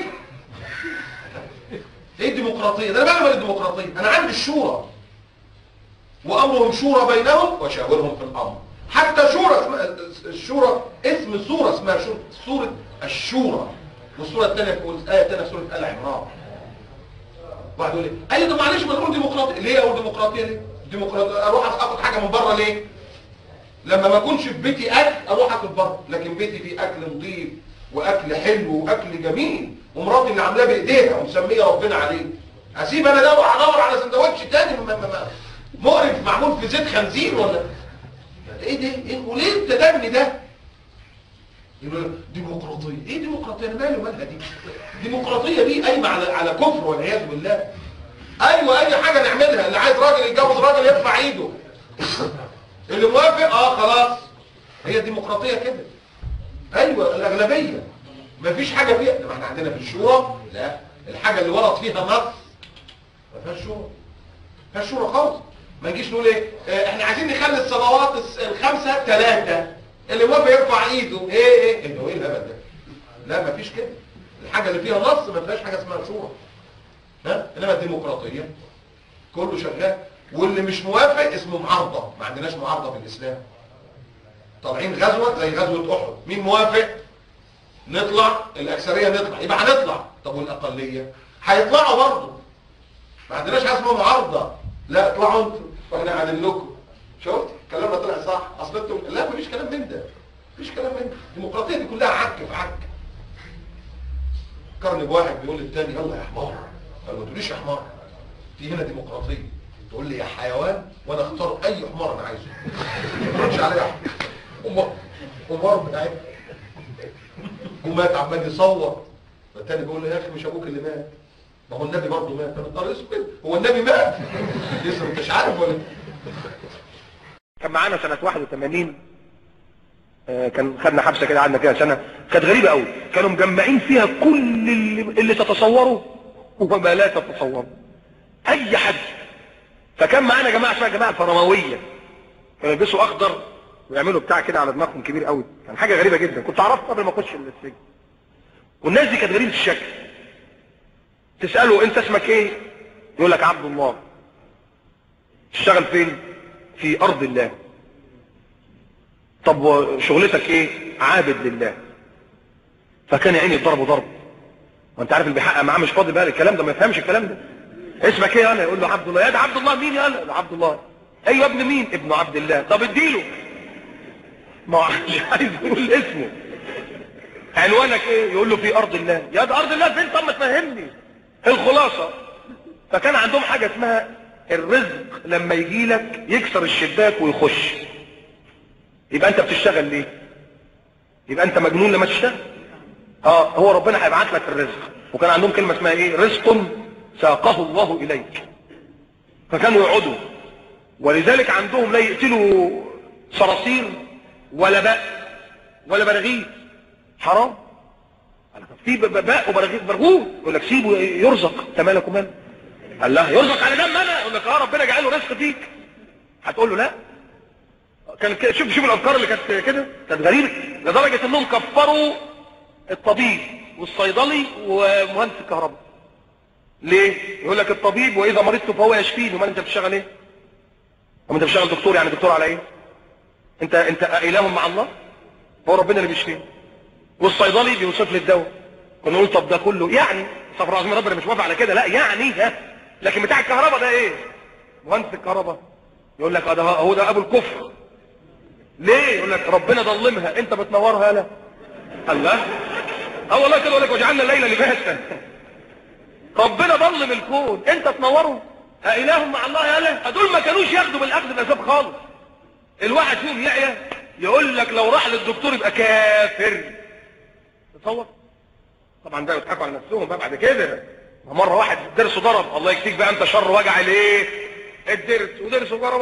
ايه الديمقراطيه؟ ده انا مالي ولا الديمقراطيه؟ انا عندي الشورى. وامرهم شورى بينهم وشاورهم في الامر. حتى شورى اسمها الشورى، اسم سوره اسمها سوره الشورى. والسوره الثانيه في ايه ثانيه في سوره ال عمران. واحد يقول لي ايوه طب معلش ما نقول ديمقراطيه. ليه اقول ديمقراطيه؟ ليه؟ ديمقراطيه اروح اخد حاجه من بره ليه؟ لما ما اكونش في بيتي اكل اروح اكل بره، لكن بيتي فيه اكل نظيف واكل حلو واكل جميل ومراتي اللي عاملاه بايديها ومسميه ربنا عليه. اسيب انا ده واروح ادور على سندوتش تاني مقرف معمول في زيت خنزير ولا ايه ده؟ ايه وليه التدني ده؟ يقولوا ديمقراطيه. ايه ديمقراطيه؟ انا مالي ومالها دي؟ ديمقراطيه دي قايمه على كفر والعياذ بالله. ايوه اي حاجه نعملها، اللي عايز راجل يتجوز راجل يرفع ايده. اللي موافق خلاص. هي الديمقراطيه كده. ايوه الاغلبيه. مفيش حاجه فيها. ما احنا عندنا في الشورى لا، الحاجه اللي ورط فيها نص ما فيهاش شورى. ما فيهاش شورى خالص. ما نجيش نقول ايه احنا عايزين نخلي الصلوات الخمسه 3، اللي موافق يرفع ايده. ايه الهبل ده؟ لا مفيش كده. الحاجه اللي فيها نص ما فيهاش حاجه اسمها شورى. انما الديمقراطيه كله شغال، واللي مش موافق اسمه معارضه. ما عندناش معارضه في الاسلام. طالعين غزوه زي غزوه احد، مين موافق؟ نطلع. الاكثريه نطلع، يبقى هنطلع. طب والاقليه هيطلعوا برضه. ما عندناش حاجه اسمها معارضه. لا اطلعوا انتوا واحنا قاعدين لكم. شفت كلامنا طلع صح؟ اصل انتوا لا مفيش كلام من ده. مفيش كلام من ده. الديمقراطيه دي كلها عك في عك. قرن بواحد بيقول للتاني يلا يا حمار. قال ما تقوليش يا حمار، في هنا ديمقراطيه. تقول لي يا حيوان وانا اختار اي حمار انا عايزه. ما تقولش عليا حمار بتاعتي. ومات عمال يصور. فالتاني بيقول له يا اخي مش ابوك اللي مات، ما هو النبي برضه مات. انا نهار اسود، هو النبي مات؟ لسه انت مش عارف ولا؟ كان معانا سنه 81 كان خدنا حبسه كده، قعدنا فيها سنه، كانت غريبه قوي. كانوا مجمعين فيها كل اللي تتصوره وما لا تتصور. اي حد. فكان معانا جماعه اسمها جماعه الفرماويه، كانوا يلبسوا اخضر ويعملوا بتاع كده على دماغهم كبير قوي، كان حاجه غريبه جدا، كنت اعرفها قبل ما اخش السجن. والناس دي كانت غريبه الشكل. تساله انت اسمك ايه؟ يقول لك عبد الله. تشتغل فين؟ في ارض الله. طب شغلتك ايه؟ عابد لله. فكان عيني يضربوا ضرب، وانت عارف اللي بيحقق معاه مش فاضي بقى الكلام ده، ما يفهمش الكلام ده. اسمك ايه؟ انا يقول له عبد الله. يا ده عبد الله مين؟ يا انا عبد الله. ايوه ابن مين؟ ابن عبد الله. طب اديله. ما هو مش عايز يقول اسمه. عنوانك ايه؟ يقول له في ارض الله. يا ده ارض الله فين؟ طب ما تفهمني الخلاصه. فكان عندهم حاجه اسمها الرزق، لما يجي لك يكسر الشباك ويخش. يبقى انت بتشتغل ليه؟ يبقى انت مجنون لما تشتغل. هو ربنا هيبعت لك الرزق. وكان عندهم كلمه اسمها ايه؟ رزق ساقه الله اليك. فكانوا يقعدوا، ولذلك عندهم لا يقتلوا صراصير ولا باء ولا براغيث. حرام. في باء وبراغيث برغوث، يقول لك سيبه يرزق. انت مالك وماله؟ قال لا يرزق على دم انا. يقول لك ربنا جعله رزق فيك. هتقول له لا. كان شوف الافكار اللي كانت كده، كانت غريبه لدرجه انهم كفروا الطبيب والصيدلي ومهندس الكهرباء. ليه؟ يقول لك الطبيب واذا مرضت فهو يشفيني. امال انت بتشتغل ايه؟ انت بتشتغل دكتور، يعني دكتور على ايه؟ انت اله مع الله؟ هو ربنا اللي بيشفيني. والصيدلي بيوصف لي الدواء. كنا نقول طب ده كله يعني استغفر الله العظيم ربنا مش موافق على كده، لا يعني لكن بتاع الكهرباء ده ايه؟ مهندس الكهرباء. يقول لك ده هو ده ابو الكفر. ليه؟ يقول لك ربنا ظلمها، انت بتنورها. لا الله. والله كده. يقول لك وجعلنا الليل لباسا. ربنا ظلم الكون، انت تنوره. اله مع الله يالا. دول ما كانوش ياخدوا بالاخذ بالاسباب خالص. الواحد فيهم يعيا يقول لك لو راح للدكتور يبقى كافر. تصور. طبعا ده يضحكوا على نفسهم بقى بعد كده. مره واحد درسه ضرب، الله يكفيك بقى انت شر وجع ليه؟ الدرس ودرسه ضرب.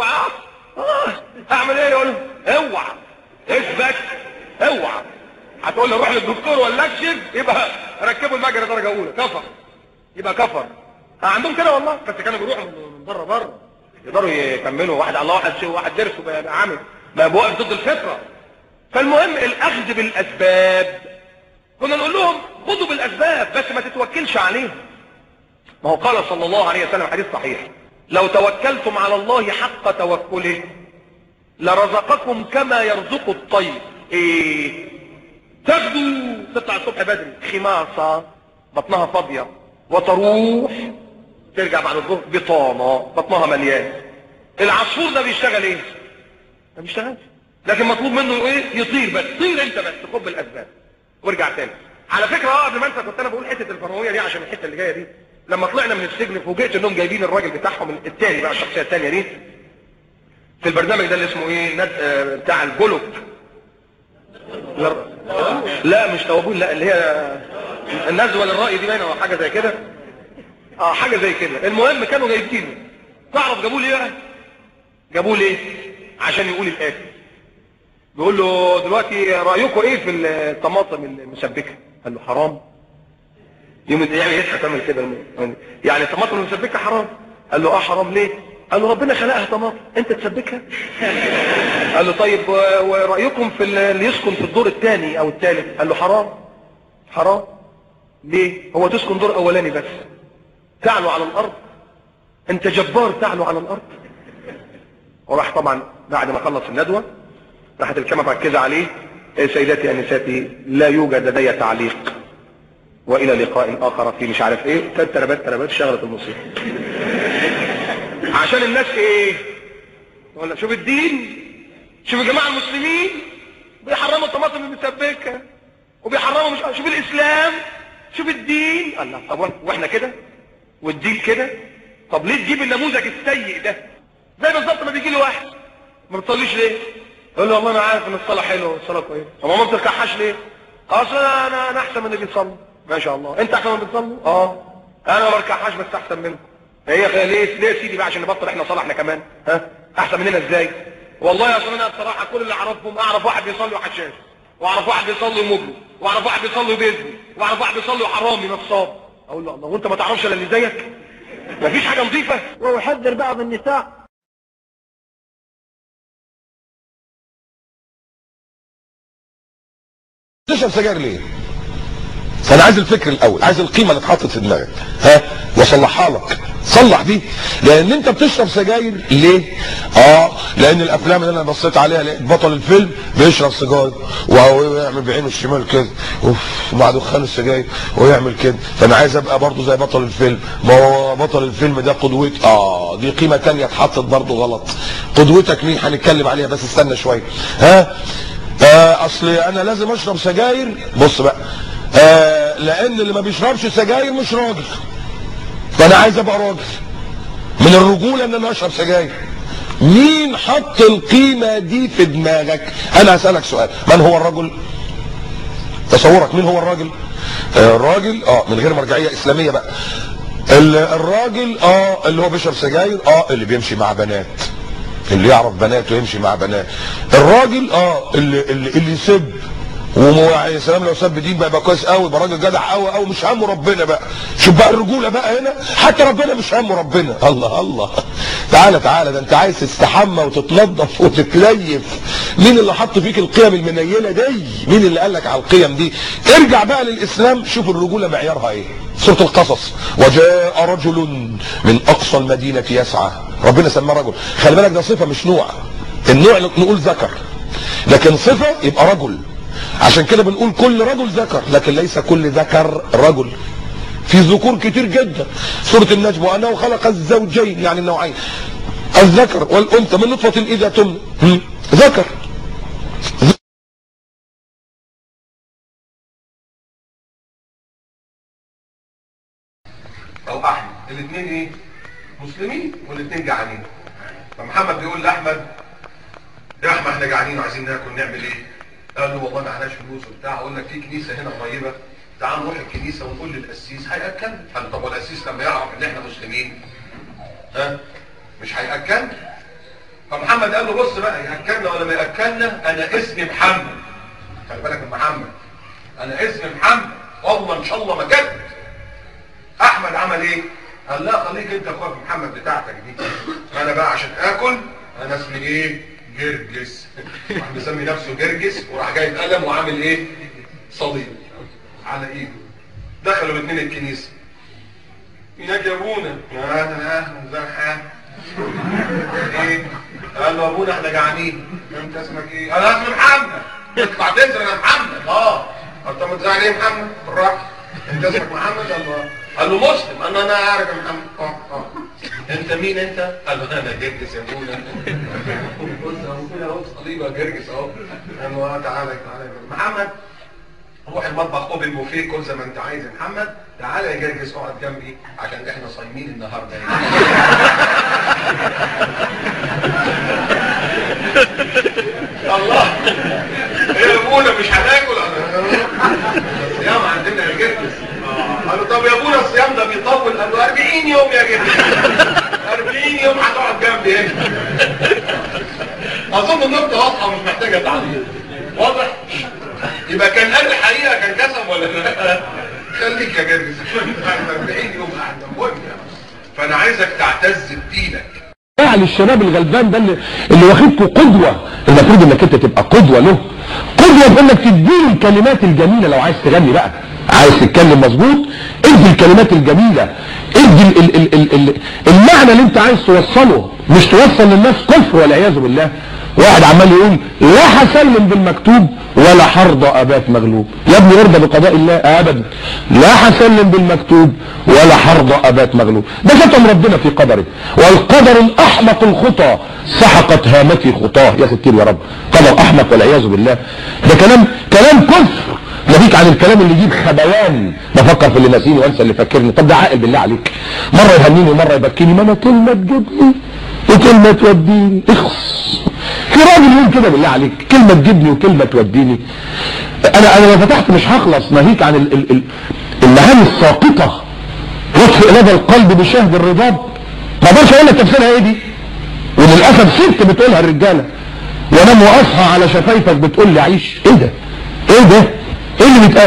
اعمل ايه؟ يقول له اوعى اثبت اوعى. هتقول له روح للدكتور ولا اكشف، يبقى ركبوا المجرى درجه اولى. كفر. يبقى كفر. عندهم كده والله، بس كانوا بيروحوا من بره يقدروا يكملوا. واحد على واحد درسه بقى عامل ما بيوقف ضد الفطره. فالمهم الاخذ بالاسباب. كنا نقول لهم خذوا بالاسباب بس ما تتوكلش عليهم. ما هو قال صلى الله عليه وسلم حديث صحيح: لو توكلتم على الله حق توكله لرزقكم كما يرزق الطير. ايه؟ تغدو تطلع الصبح بدري خماصه بطنها فاضيه، وتروح ترجع بعد الظهر بطانه بطنها مليان. العصفور ده بيشتغل ايه؟ ما بيشتغلش، لكن مطلوب منه ايه؟ يطير. بس طير انت بس، خد بالاسباب وارجع تاني. على فكره قبل ما انسى كنت انا بقول حته الفرعونيه دي عشان الحته اللي جايه دي. لما طلعنا من السجن فوجئت انهم جايبين الراجل بتاعهم التاني بقى، الشخصيه الثانيه دي في البرنامج ده اللي اسمه ايه؟ بتاع الجلوب. لا مش توابون، لا اللي هي النزوه للراي دي باينه او حاجه زي كده. حاجه زي كده. المهم كانوا جايبينه. تعرف جابوه ليه بقى؟ جابوه ليه؟ عشان يقول الاتي. بيقول له دلوقتي رايكم ايه في الطماطم المسبكه؟ قال له حرام. يوم يعني يضحك تعمل كده، يعني الطماطم المسبكه حرام؟ قال له حرام. ليه؟ قال له ربنا خلقها طماطم، انت تسبكها؟ قال له طيب ورايكم في اللي يسكن في الدور الثاني او الثالث؟ قال له حرام. حرام ليه؟ هو تسكن دور اولاني بس، تعلو على الارض؟ انت جبار تعلو على الارض. وراح طبعا بعد ما خلص الندوه راحت الكاميرا مركزه عليه: سيداتي انساتي لا يوجد لدي تعليق، والى لقاء اخر في مش عارف ايه. تربت شغلت الموسيقى عشان الناس ايه؟ ولا شوف الدين، شوف يا جماعه المسلمين بيحرموا الطماطم المسبكه وبيحرموا مش، شوف الاسلام، شوف الدين. الله. طب واحنا كده والدين كده؟ طب ليه تجيب النموذج السيء ده؟ زي بالظبط ما بيجي لي واحد ما بتصليش ليه؟ يقول له والله انا عارف ان الصلاه حلوه والصلاه كويسه. طب ما بتركعهاش ليه؟ اصل انا احسن من اللي بيصلي. ما شاء الله. انت احسن من اللي بتصلي؟ انا ما بركعهاش بس احسن منكم. هي ليه يا سيدي بقى عشان نبطل احنا صلاه احنا كمان؟ احسن مننا ازاي؟ والله يا اخوان انا بصراحه كل اللي اعرفهم، اعرف واحد بيصلي وحشاش، واعرف واحد بيصلي ومجرم، واعرف واحد بيصلي وبيزني، واعرف واحد بيصلي وحرامي نصاب، اقول له الله وانت ما تعرفش الا اللي زيك؟ مفيش حاجه نظيفه. وأحذر بعض النساء. تشرب سجاير ليه؟ فانا عايز الفكر الاول، عايز القيمه اللي اتحطت في دماغك، واصلحها لك. صلح دي. لان انت بتشرب سجاير ليه؟ لان الافلام اللي انا بصيت عليها لقيت بطل الفيلم بيشرب سجاير وهو يعمل بعينه الشمال كده ومع دخان السجاير ويعمل كده، فانا عايز ابقى برضه زي بطل الفيلم. ما هو بطل الفيلم ده قدوتي. دي قيمه ثانيه اتحطت برضه غلط. قدوتك مين؟ هنتكلم عليها بس استنى شويه. اصل انا لازم اشرب سجاير. بص بقى، لان اللي ما بيشربش سجاير مش راجل، فانا عايز ابقى راجل. من الرجوله ان انا اشرب سجاير. مين حط القيمه دي في دماغك؟ انا هسالك سؤال، من هو الرجل؟ تصورك مين هو الراجل؟ الراجل من غير مرجعيه اسلاميه بقى. الراجل اللي هو بيشرب سجاير، اللي بيمشي مع بنات، اللي يعرف بنات ويمشي مع بنات. الراجل اللي يسب، ويا سلام لو سب دين بقى يبقى كويس قوي، يبقى راجل جدع قوي قوي مش همه ربنا بقى. شوف بقى الرجوله بقى هنا، حتى ربنا مش همه ربنا. الله الله، تعالى تعالى، ده انت عايز تستحمى وتتنظف وتتليف. مين اللي حط فيك القيم المنيله دي؟ مين اللي قال لك على القيم دي؟ ارجع بقى للاسلام، شوف الرجوله معيارها ايه. سوره القصص، وجاء رجل من اقصى المدينه يسعى. ربنا سماه رجل. خلي بالك ده صفه مش نوع. النوع نقول ذكر، لكن صفه يبقى رجل. عشان كده بنقول كل رجل ذكر، لكن ليس كل ذكر رجل. في ذكور كتير جدا. سورة النجم، وأنه خلق الزوجين، يعني النوعين، الذكر والأنثى من نطفة إذا تمنى. ذكر. أو أحمد، الاثنين إيه؟ مسلمين والاثنين جعانين. فمحمد بيقول لأحمد: يا أحمد احنا جعانين وعايزين ناكل، نعمل إيه؟ قال له: والله معناش فلوس وبتاع، اقول لك في كنيسه هنا قريبه، تعال نروح الكنيسه ونقول للقسيس هياكلنا. قال: طب والقسيس لما يعرف ان احنا مسلمين مش هياكلنا؟ فمحمد قال له: بص بقى، ياكلنا ولا ما ياكلنا انا اسمي محمد. خلي بالك من محمد، انا اسمي محمد والله ان شاء الله ما كذب. احمد عمل ايه؟ قال: لا خليك انت اخوك محمد بتاعتك دي، انا بقى عشان اكل انا اسمي ايه؟ جرجس. راح مسمي نفسه جرجس، وراح جايب قلم وعامل ايه؟ صليب على ايده. دخلوا الاثنين الكنيسه. هناك يا ابونا. اهلا ازي حالك؟ ايه؟ قال له: ابونا احنا جعانين. انت اسمك ايه؟ انا اسمي محمد. اطلع تنزل يا محمد. قال: طب ما تزعل ايه محمد؟ بالراحه. انت اسمك محمد؟ قال له: مسلم. قال له: انا عارف يا محمد. انت مين انت؟ قال له: انا جرجس يا ابونا. بص اهو كده اهو صليب يا جرجس اهو. قال له: تعالى تعالى يا محمد، روح المطبخ خد البوفيه كل زي ما انت عايز يا محمد. تعالى يا جرجس اقعد جنبي عشان احنا صايمين النهارده. الله، ايه يا ابونا مش هناكل؟ الصيام عندنا يا جرجس. قال له: طب يا ابونا الصيام ده بيطول؟ قال له: 40 يوم يا جرجس. 40 يوم هتقعد جنبي هنا. اظن النقطه واضحه ومش محتاجه تعليق. واضح؟ يبقى كان قال الحقيقه كان كسب ولا لا؟ خليك يا جرجس 40 يوم قاعد مهم. فانا عايزك تعتز بدينك. يعني الشباب الغلبان ده اللي واخدكوا قدوه، المفروض انك انت تبقى قدوه له. قدوه بانك تديله الكلمات الجميله. لو عايز تغني بقى، عايز تتكلم مظبوط، ادي الكلمات الجميله، ادي المعنى اللي انت عايز توصله، مش توصل للناس كفر والعياذ بالله. واحد عمال يقول: لا هسلم بالمكتوب ولا حرضى ابات مغلوب. يا ابني ارضى بقضاء الله. ابدا، لا هسلم بالمكتوب ولا حرضى ابات مغلوب. ده شتم ربنا في قدره. والقدر الاحمق الخطى سحقت هامتي خطاه. يا ستير يا رب، قدر احمق والعياذ بالله. ده كلام كفر. ناهيك عن الكلام اللي يجيب خبوان، بفكر في اللي ناسيني وانسى اللي فاكرني. طب ده عاقل بالله عليك؟ مره يهنيني ومره يبكيني. ما انا كلمه تجيبني وكلمه توديني. اخص، في راجل يقول كده بالله عليك؟ كلمه تجيبني وكلمه توديني. انا لو فتحت مش هخلص. ناهيك عن المهام الساقطه، وصف لدى القلب بشهد الرباب. ما اقدرش اقول لك تفسيرها ايه دي، وللاسف ست بتقولها الرجاله. وانام واصحى على شفايفك بتقول لي عيش. ايه ده؟ ايه ده؟ ايه اللي بيتقال؟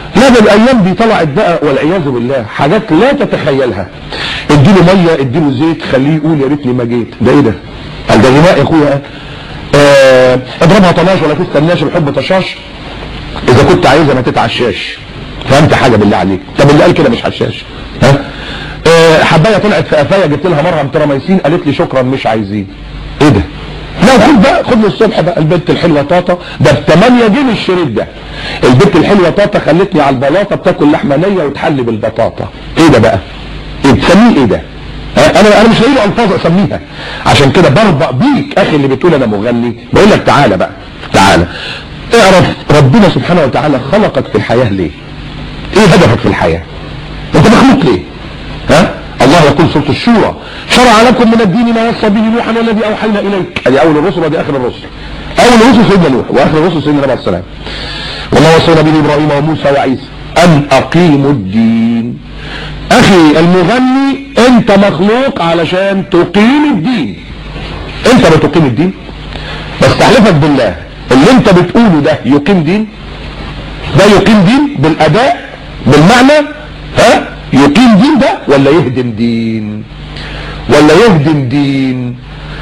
لا ده الايام دي طلعت بقى والعياذ بالله حاجات لا تتخيلها. اديله ميه اديله زيت خليه يقول يا ريتني ما جيت. ده ايه ده؟ قال ده غناء يا اخويا. اضربها طناش ولا تستناش الحب طشاش، اذا كنت عايزها ما تتعشاش. فهمت حاجه بالله عليك؟ طب اللي قال كده مش حشاش. ها حبايه طلعت في قفايا جبت لها مرهم تراميسين قالت لي شكرا مش عايزين. ايه ده؟ لا خد بقى، خد له الصبح بقى. البنت الحلوه طاطا ده ب 8 جنيه الشريط ده. البنت الحلوه طاطا خلتني على البلاطه بتاكل لحمه نيه وتحلي بالبطاطا. ايه ده بقى؟ ايه بتسميه ايه ده؟ انا مش لاقي له الفاظ اسميها. عشان كده بربق بيك اخي اللي بتقول انا مغني، بقول لك تعالى بقى تعالى اعرف ربنا سبحانه وتعالى خلقك في الحياه ليه؟ ايه هدفك في الحياه؟ انت مخلوق ليه؟ ها؟ الله يقول سورة الشورى شرع لكم من الدين ما وصى به نوحا والذي اوحينا اليك. ادي اول الرسل ودي اخر الرسل. اول الرسل سيدنا نوح واخر الرسل سيدنا عليه السلام. والله وصينا به ابراهيم وموسى وعيسى ان اقيموا الدين. اخي المغني انت مخلوق علشان تقيم الدين. انت بتقيم الدين؟ بستحلفك بالله اللي انت بتقوله ده يقيم دين؟ ده يقيم دين بالاداء بالمعنى؟ ها؟ يقيم دين ده ولا يهدم دين؟ ولا يهدم دين؟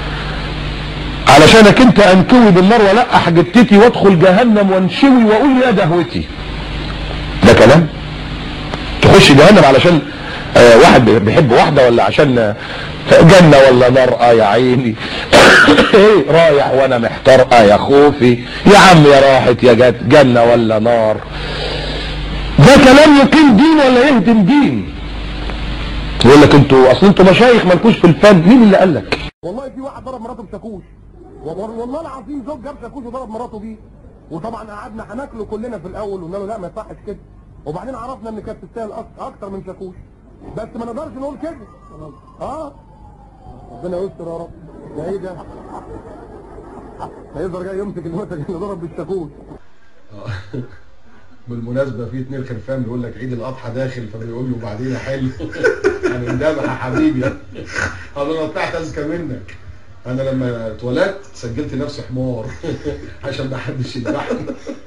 علشانك انت انكوي بالنار ولقح جتتي وادخل جهنم وانشوي واقول يا دهوتي. ده كلام؟ تخش جهنم علشان واحد بيحب واحده ولا عشان جنه ولا نار؟ يا عيني ايه رايح وانا محتار يا خوفي يا عم يا راحت يا جت جنه ولا نار. ده كلام يقيم دين ولا يهدم دين؟ يقول لك انتوا اصل انتوا مشايخ مالكوش في الفن. مين اللي قال لك؟ والله في واحد ضرب مراته بشاكوش، والله العظيم زوج جاب شاكوش وضرب مراته بيه، وطبعا قعدنا هناكله كلنا في الاول وقلنا له لا ما يصحش كده، وبعدين عرفنا ان كانت تستاهل اكتر من شاكوش، بس ما نقدرش نقول كده. ربنا يستر يا رب. ده ايه ده؟ هيقدر جاي يمسك المسك اللي ضرب بالشاكوش. بالمناسبة في 2 خرفان بيقول لك عيد الأضحى داخل، فبيقول له بعدين حلو هنندبح يا حبيبي. قال له انا طلعت اذكى منك، انا لما اتولدت سجلت نفسي حمار عشان ما حدش يذبحني.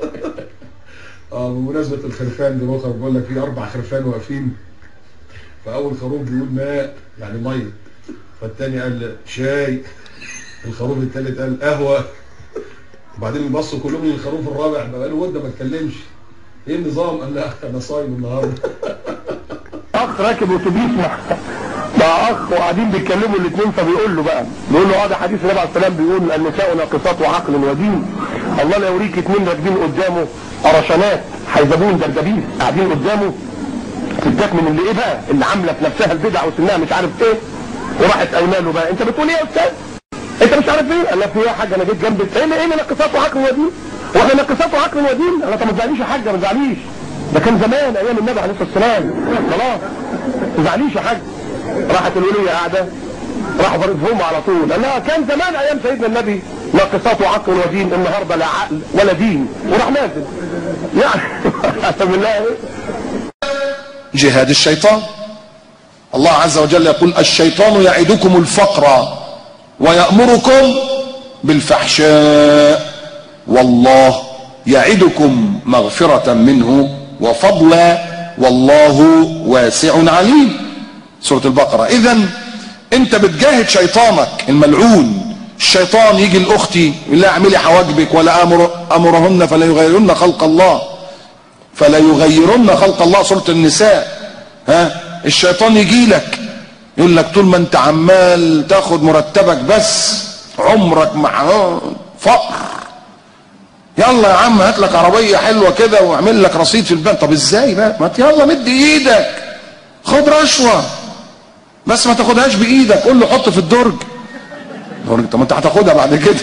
بمناسبة الخرفان دي بكره بيقول لك في 4 خرفان واقفين، فأول خروف بيقول ماء يعني مية، فالتاني قال شاي، الخروف التالت قال قهوة، وبعدين بصوا كلهم للخروف الرابع بقى له مده ما اتكلمش. ايه النظام؟ قال لا انا صايم النهارده. اخ راكب اتوبيس مع اخ وقاعدين بيتكلموا الاثنين، فبيقول له ده حديث النبي عليه السلام بيقول النساء ناقصات عقل ودين. الله لا يوريك 2 راكبين قدامه قرشانات حيزبون دردبيس قاعدين قدامه ستات من اللي ايه بقى اللي عامله في نفسها البدع وسنها مش عارف ايه، وراحت قايله له بقى انت بتقول ايه يا استاذ؟ انت مش عارف ايه؟ قال لها في ايه يا حاجه انا جيت جنبك. ايه ناقصات عقل ودين؟ واحنا ناقصات عقل ودين؟ قال طب ما تزعليش يا حاجه ما تزعليش، ده كان زمان ايام النبي عليه الصلاه والسلام، خلاص ما تزعليش يا حاجه. راحت الوليه قاعده راح ضربهم على طول، قال لها كان زمان ايام سيدنا النبي ناقصات عقل ودين، النهارده لا عقل ولا دين، وراح نازل يعني قسم بالله ايه؟ جهاد الشيطان. الله عز وجل يقول الشيطان يعدكم الفقر ويأمركم بالفحشاء والله يعدكم مغفرة منه وفضلا والله واسع عليم. سورة البقرة. اذن انت بتجاهد شيطانك الملعون. الشيطان يجي لاختي يقول لها اعملي حواجبك ولا امرهن فلا يغيرن خلق الله سورة النساء. الشيطان يجي لك يقول لك طول ما انت عمال تاخد مرتبك بس عمرك مع فقر، يلا يا عم هات لك عربيه حلوه كده واعمل لك رصيد في البنك. طب ازاي بقى؟ ما يلا مد ايدك خد رشوه، بس ما تاخدهاش بايدك، قول له حط في الدرج. طب ما انت هتاخدها بعد كده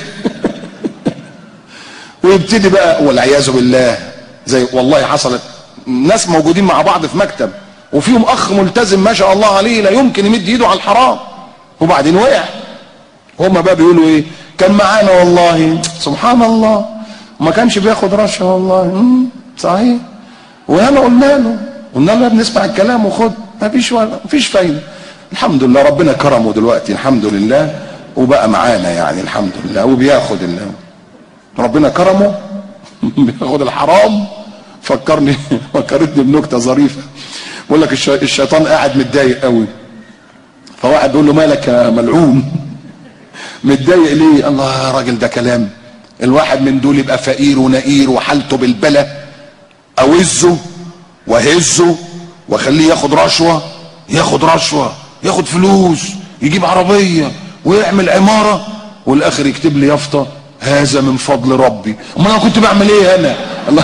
ويبتدي بقى والعياذ بالله. زي والله حصلت ناس موجودين مع بعض في مكتب وفيهم اخ ملتزم ما شاء الله عليه لا يمكن يمد ايده على الحرام، وبعدين وقع. هما بقى بيقولوا ايه؟ كان معانا والله سبحان الله وما كانش بياخد رشوه والله. صحيح. وانا قلنا له بنسمع الكلام وخد، ما فيش فايده. الحمد لله ربنا كرمه دلوقتي الحمد لله وبقى معانا يعني الحمد لله وبياخد ربنا كرمه بياخد الحرام فكرتني بنكته ظريفه. بقول لك الشيطان قاعد متضايق قوي، فواحد بيقول له مالك يا ملعون متضايق ليه؟ الله يا راجل ده كلام. الواحد من دول يبقى فقير ونقير وحالته بالبلا، اوزه وهزه واخليه ياخد رشوه، ياخد فلوس، يجيب عربيه ويعمل عماره، والاخر يكتب لي يافطه هذا من فضل ربي. امال انا كنت بعمل ايه انا؟ الله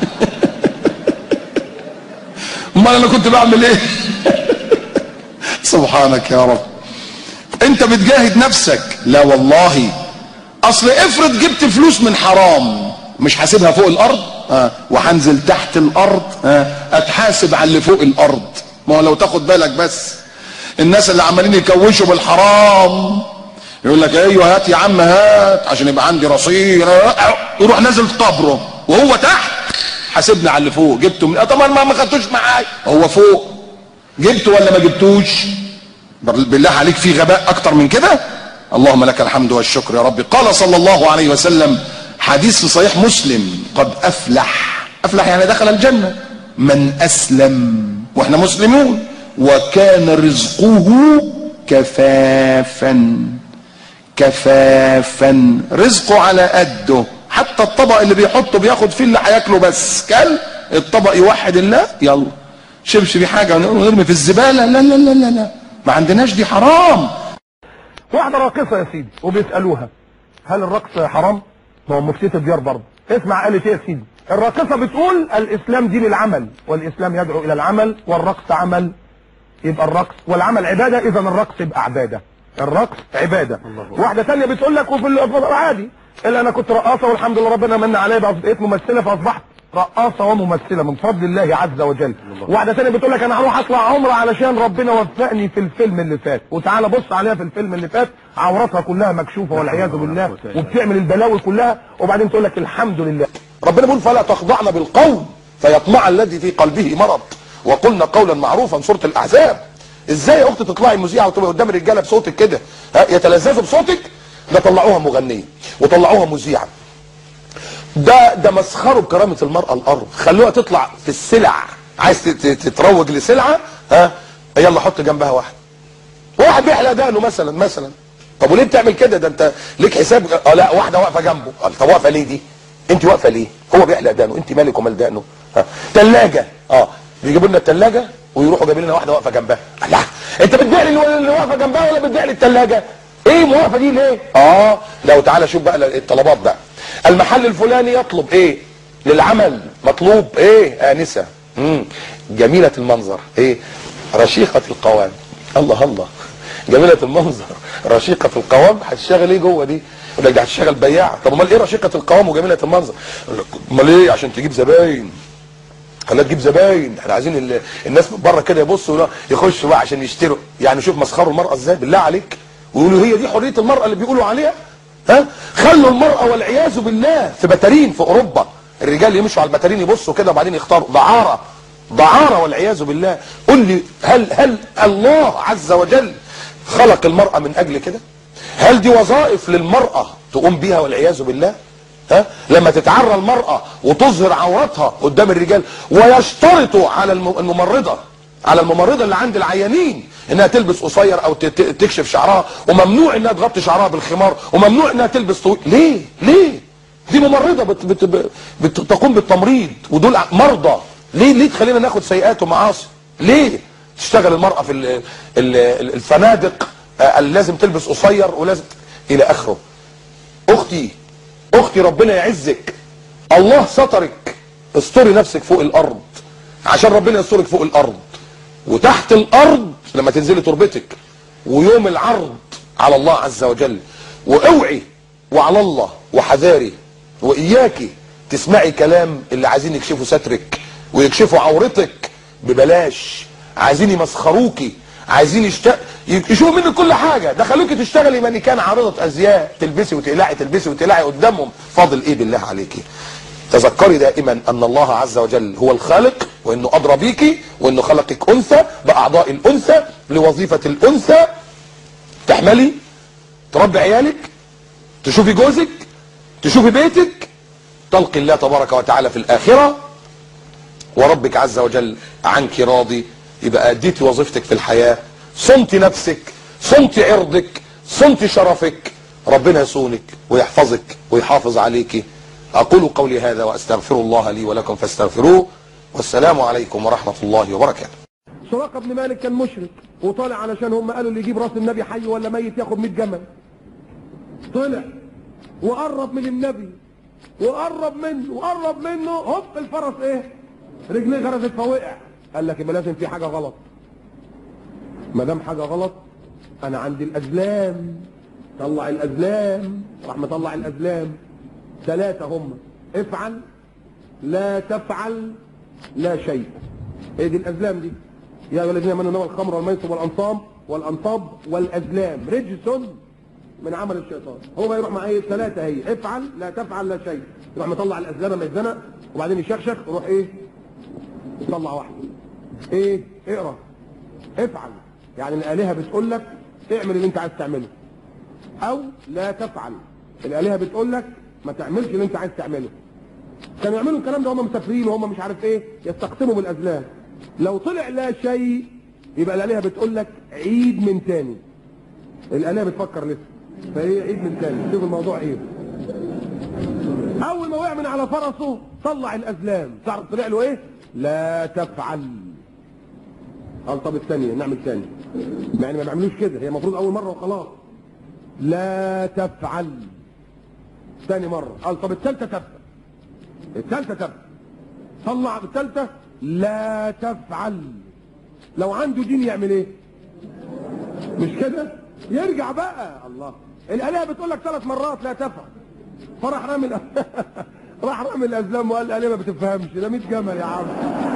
امال انا كنت بعمل ايه؟ سبحانك يا رب. انت بتجاهد نفسك. لا والله، اصل افرض جبت فلوس من حرام، مش حاسبها فوق الارض وهنزل تحت الارض اتحاسب على اللي فوق الارض. ما هو لو تاخد بالك بس الناس اللي عمالين يكوشوا بالحرام يقول لك ايوه هات يا عم هات عشان يبقى عندي رصيد، يروح نازل قبره وهو تحت حاسبني على اللي فوق. جبته من طبعا ما خدتوش معايا، هو فوق جبته ولا ما جبتوش؟ بالله عليك في غباء اكتر من كده؟ اللهم لك الحمد والشكر يا ربي. قال صلى الله عليه وسلم، حديث في صحيح مسلم، قد افلح يعني دخل الجنة من اسلم واحنا مسلمون وكان رزقه كفافا، رزقه على قده، حتى الطبق اللي بيحطه بياخد فيه اللي هياكله بس، كل الطبق يوحد الله يلا شبش بيه حاجه ونرمي في الزباله، لا لا لا لا ما عندناش، دي حرام. واحده راقصه يا سيدي وبيسالوها هل الرقص حرام؟ ما هو مفتيه الديار برضه. اسمع قالت ايه يا سيدي؟ الراقصه بتقول الاسلام دين العمل، والاسلام يدعو الى العمل، والرقص عمل، يبقى الرقص والعمل عباده، اذا الرقص يبقى عباده، الرقص عباده. واحده ثانيه بتقول لك وفي عادي الا انا كنت رقاصه والحمد لله ربنا من عليا بقيت ممثله فاصبحت رقاصه وممثله من فضل الله عز وجل. واحده ثانيه بتقول لك انا هروح اطلع عمره علشان ربنا وفقني في الفيلم اللي فات، وتعالى بص عليها في الفيلم اللي فات عورتها كلها مكشوفه والعياذ بالله وبتعمل البلاوي كلها، وبعدين تقول لك الحمد لله. ربنا بيقول فلا تخضعن بالقول فيطمع الذي في قلبه مرض وقلنا قولا معروفا، سوره الاحزاب. ازاي يا اختي تطلعي مذيعه وتبقى قدام الرجاله بصوتك كده يتلذذوا بصوتك؟ ده طلعوها مغنيه وطلعوها مذيعه، ده مسخروا بكرامه المراه الارض، خلوها تطلع في السلع. عايز تتروج لسلعه يلا حط جنبها واحد بيحلق دقنه مثلا. طب وليه بتعمل كده؟ ده انت ليك حساب. لا واحده واقفه جنبه. طب واقفه ليه دي؟ انت واقفه ليه؟ هو بيحلق دقنه، انت مالك ومال دقنه؟ ثلاجه بيجيبوا لنا الثلاجه ويروحوا جايبين لنا واحده واقفه جنبها. لا انت بتبيع لي اللي واقفه جنبها ولا بتبيع لي الثلاجه؟ ايه موقفه دي ليه؟ لو تعالى شوف بقى الطلبات بقى. المحل الفلاني يطلب ايه للعمل؟ مطلوب ايه؟ انسه جميله المنظر، ايه؟ رشيقه القوام. الله جميله المنظر رشيقه القوام. هتشتغل ايه جوه دي؟ يقول لك ده هتشتغل بياعه. طب امال ايه رشيقه القوام وجميله المنظر؟ امال ايه؟ عشان تجيب زباين. خليها تجيب زباين، احنا عايزين الناس من بره كده يبصوا يخشوا بقى عشان يشتروا. يعني شوف مسخروا المراه ازاي بالله عليك، ويقولوا هي دي حريه المراه اللي بيقولوا عليها؟ خلوا المراه والعياذ بالله في بتارين في اوروبا، الرجال يمشوا على البتارين يبصوا كده وبعدين يختاروا. دعاره والعياذ بالله. قل لي هل الله عز وجل خلق المراه من اجل كده؟ هل دي وظائف للمراه تقوم بيها والعياذ بالله؟ لما تتعرى المرأة وتظهر عورتها قدام الرجال، ويشترطوا على الممرضة اللي عند العيانين انها تلبس قصير او تكشف شعرها، وممنوع انها تغطي شعرها بالخمار، وممنوع انها تلبس طويل. ليه؟ دي ممرضة بتقوم بالتمريض ودول مرضى. ليه تخلينا ناخد سيئات ومعاصي؟ ليه تشتغل المرأة في الفنادق اللي لازم تلبس قصير ولازم الى اخره؟ اختي ربنا يعزك، الله سترك، استري نفسك فوق الارض عشان ربنا يسترك فوق الارض وتحت الارض لما تنزلي تربتك، ويوم العرض على الله عز وجل. واوعي وعلى الله وحذاري واياكي تسمعي كلام اللي عايزين يكشفوا سترك ويكشفوا عورتك ببلاش، عايزين يمسخروكي، عايزين يشوفوا منك كل حاجه، دخلوكي تشتغلي مانيكان عارضه ازياء، تلبسي وتقلعي قدامهم. فاضل ايه بالله عليكي؟ تذكري دائما ان الله عز وجل هو الخالق، وانه ادرى بيكي، وانه خلقك انثى باعضاء الانثى لوظيفه الانثى، تحملي، تربي عيالك، تشوفي جوزك، تشوفي بيتك، تلقي الله تبارك وتعالى في الاخره، وربك عز وجل عنك راضي، يبقى اديتي وظيفتك في الحياة، صنتي نفسك، صنتي عرضك، صنتي شرفك، ربنا يصونك ويحفظك ويحافظ عليك. اقول قولي هذا واستغفر الله لي ولكم فاستغفروه، والسلام عليكم ورحمة الله وبركاته. سراقة بن مالك كان مشرك وطالع علشان هم قالوا اللي يجيب راس النبي حي ولا ميت ياخد 100 جمل. طلع وقرب من النبي وقرب منه هوب الفرس ايه؟ رجليه غرزت فوقع. قال لك يبقى لازم في حاجه غلط. ما دام حاجه غلط انا عندي الازلام. طلع الازلام، راح مطلع الازلام 3 هم: افعل، لا تفعل، لا شيء. ايه دي الازلام دي؟ يا ايها الذين امنوا انما الخمر والميسر والانصاب والازلام رجس من عمل الشيطان. هو ما يروح مع ايه؟ 3 هي: افعل، لا تفعل، لا شيء. يروح مطلع الازلام لما يتزنق وبعدين يشخشخ يروح ايه؟ يطلع واحده. ايه؟ اقرا. افعل يعني الالهه بتقول لك اعمل اللي انت عايز تعمله، او لا تفعل الالهه بتقول لك ما تعملش اللي انت عايز تعمله. كانوا يعملوا الكلام ده وهم مسافرين وهم مش عارف ايه، يستقسموا بالازلام. لو طلع لا شيء يبقى الالهه بتقول لك عيد من تاني. الالهه بتفكر لسه، فهي عيد من تاني. شوف الموضوع ايه. اول ما وقع من على فرسه طلع الازلام، تعرف طلع له ايه؟ لا تفعل. قال طب الثانيه نعمل ثاني، يعني ما بيعملوش كده، هي المفروض اول مره وخلاص. لا تفعل. ثاني مره قال طب الثالثه تفعل. الثالثه تفعل. طلع بالثالثه لا تفعل. لو عنده دين يعمل ايه؟ مش كده؟ يرجع بقى. الله، الالهه بتقول لك 3 مرات لا تفعل. فراح رامي راح رامي الازلام وقال الالهه ما بتفهمش، ده 100 جمل يا عم.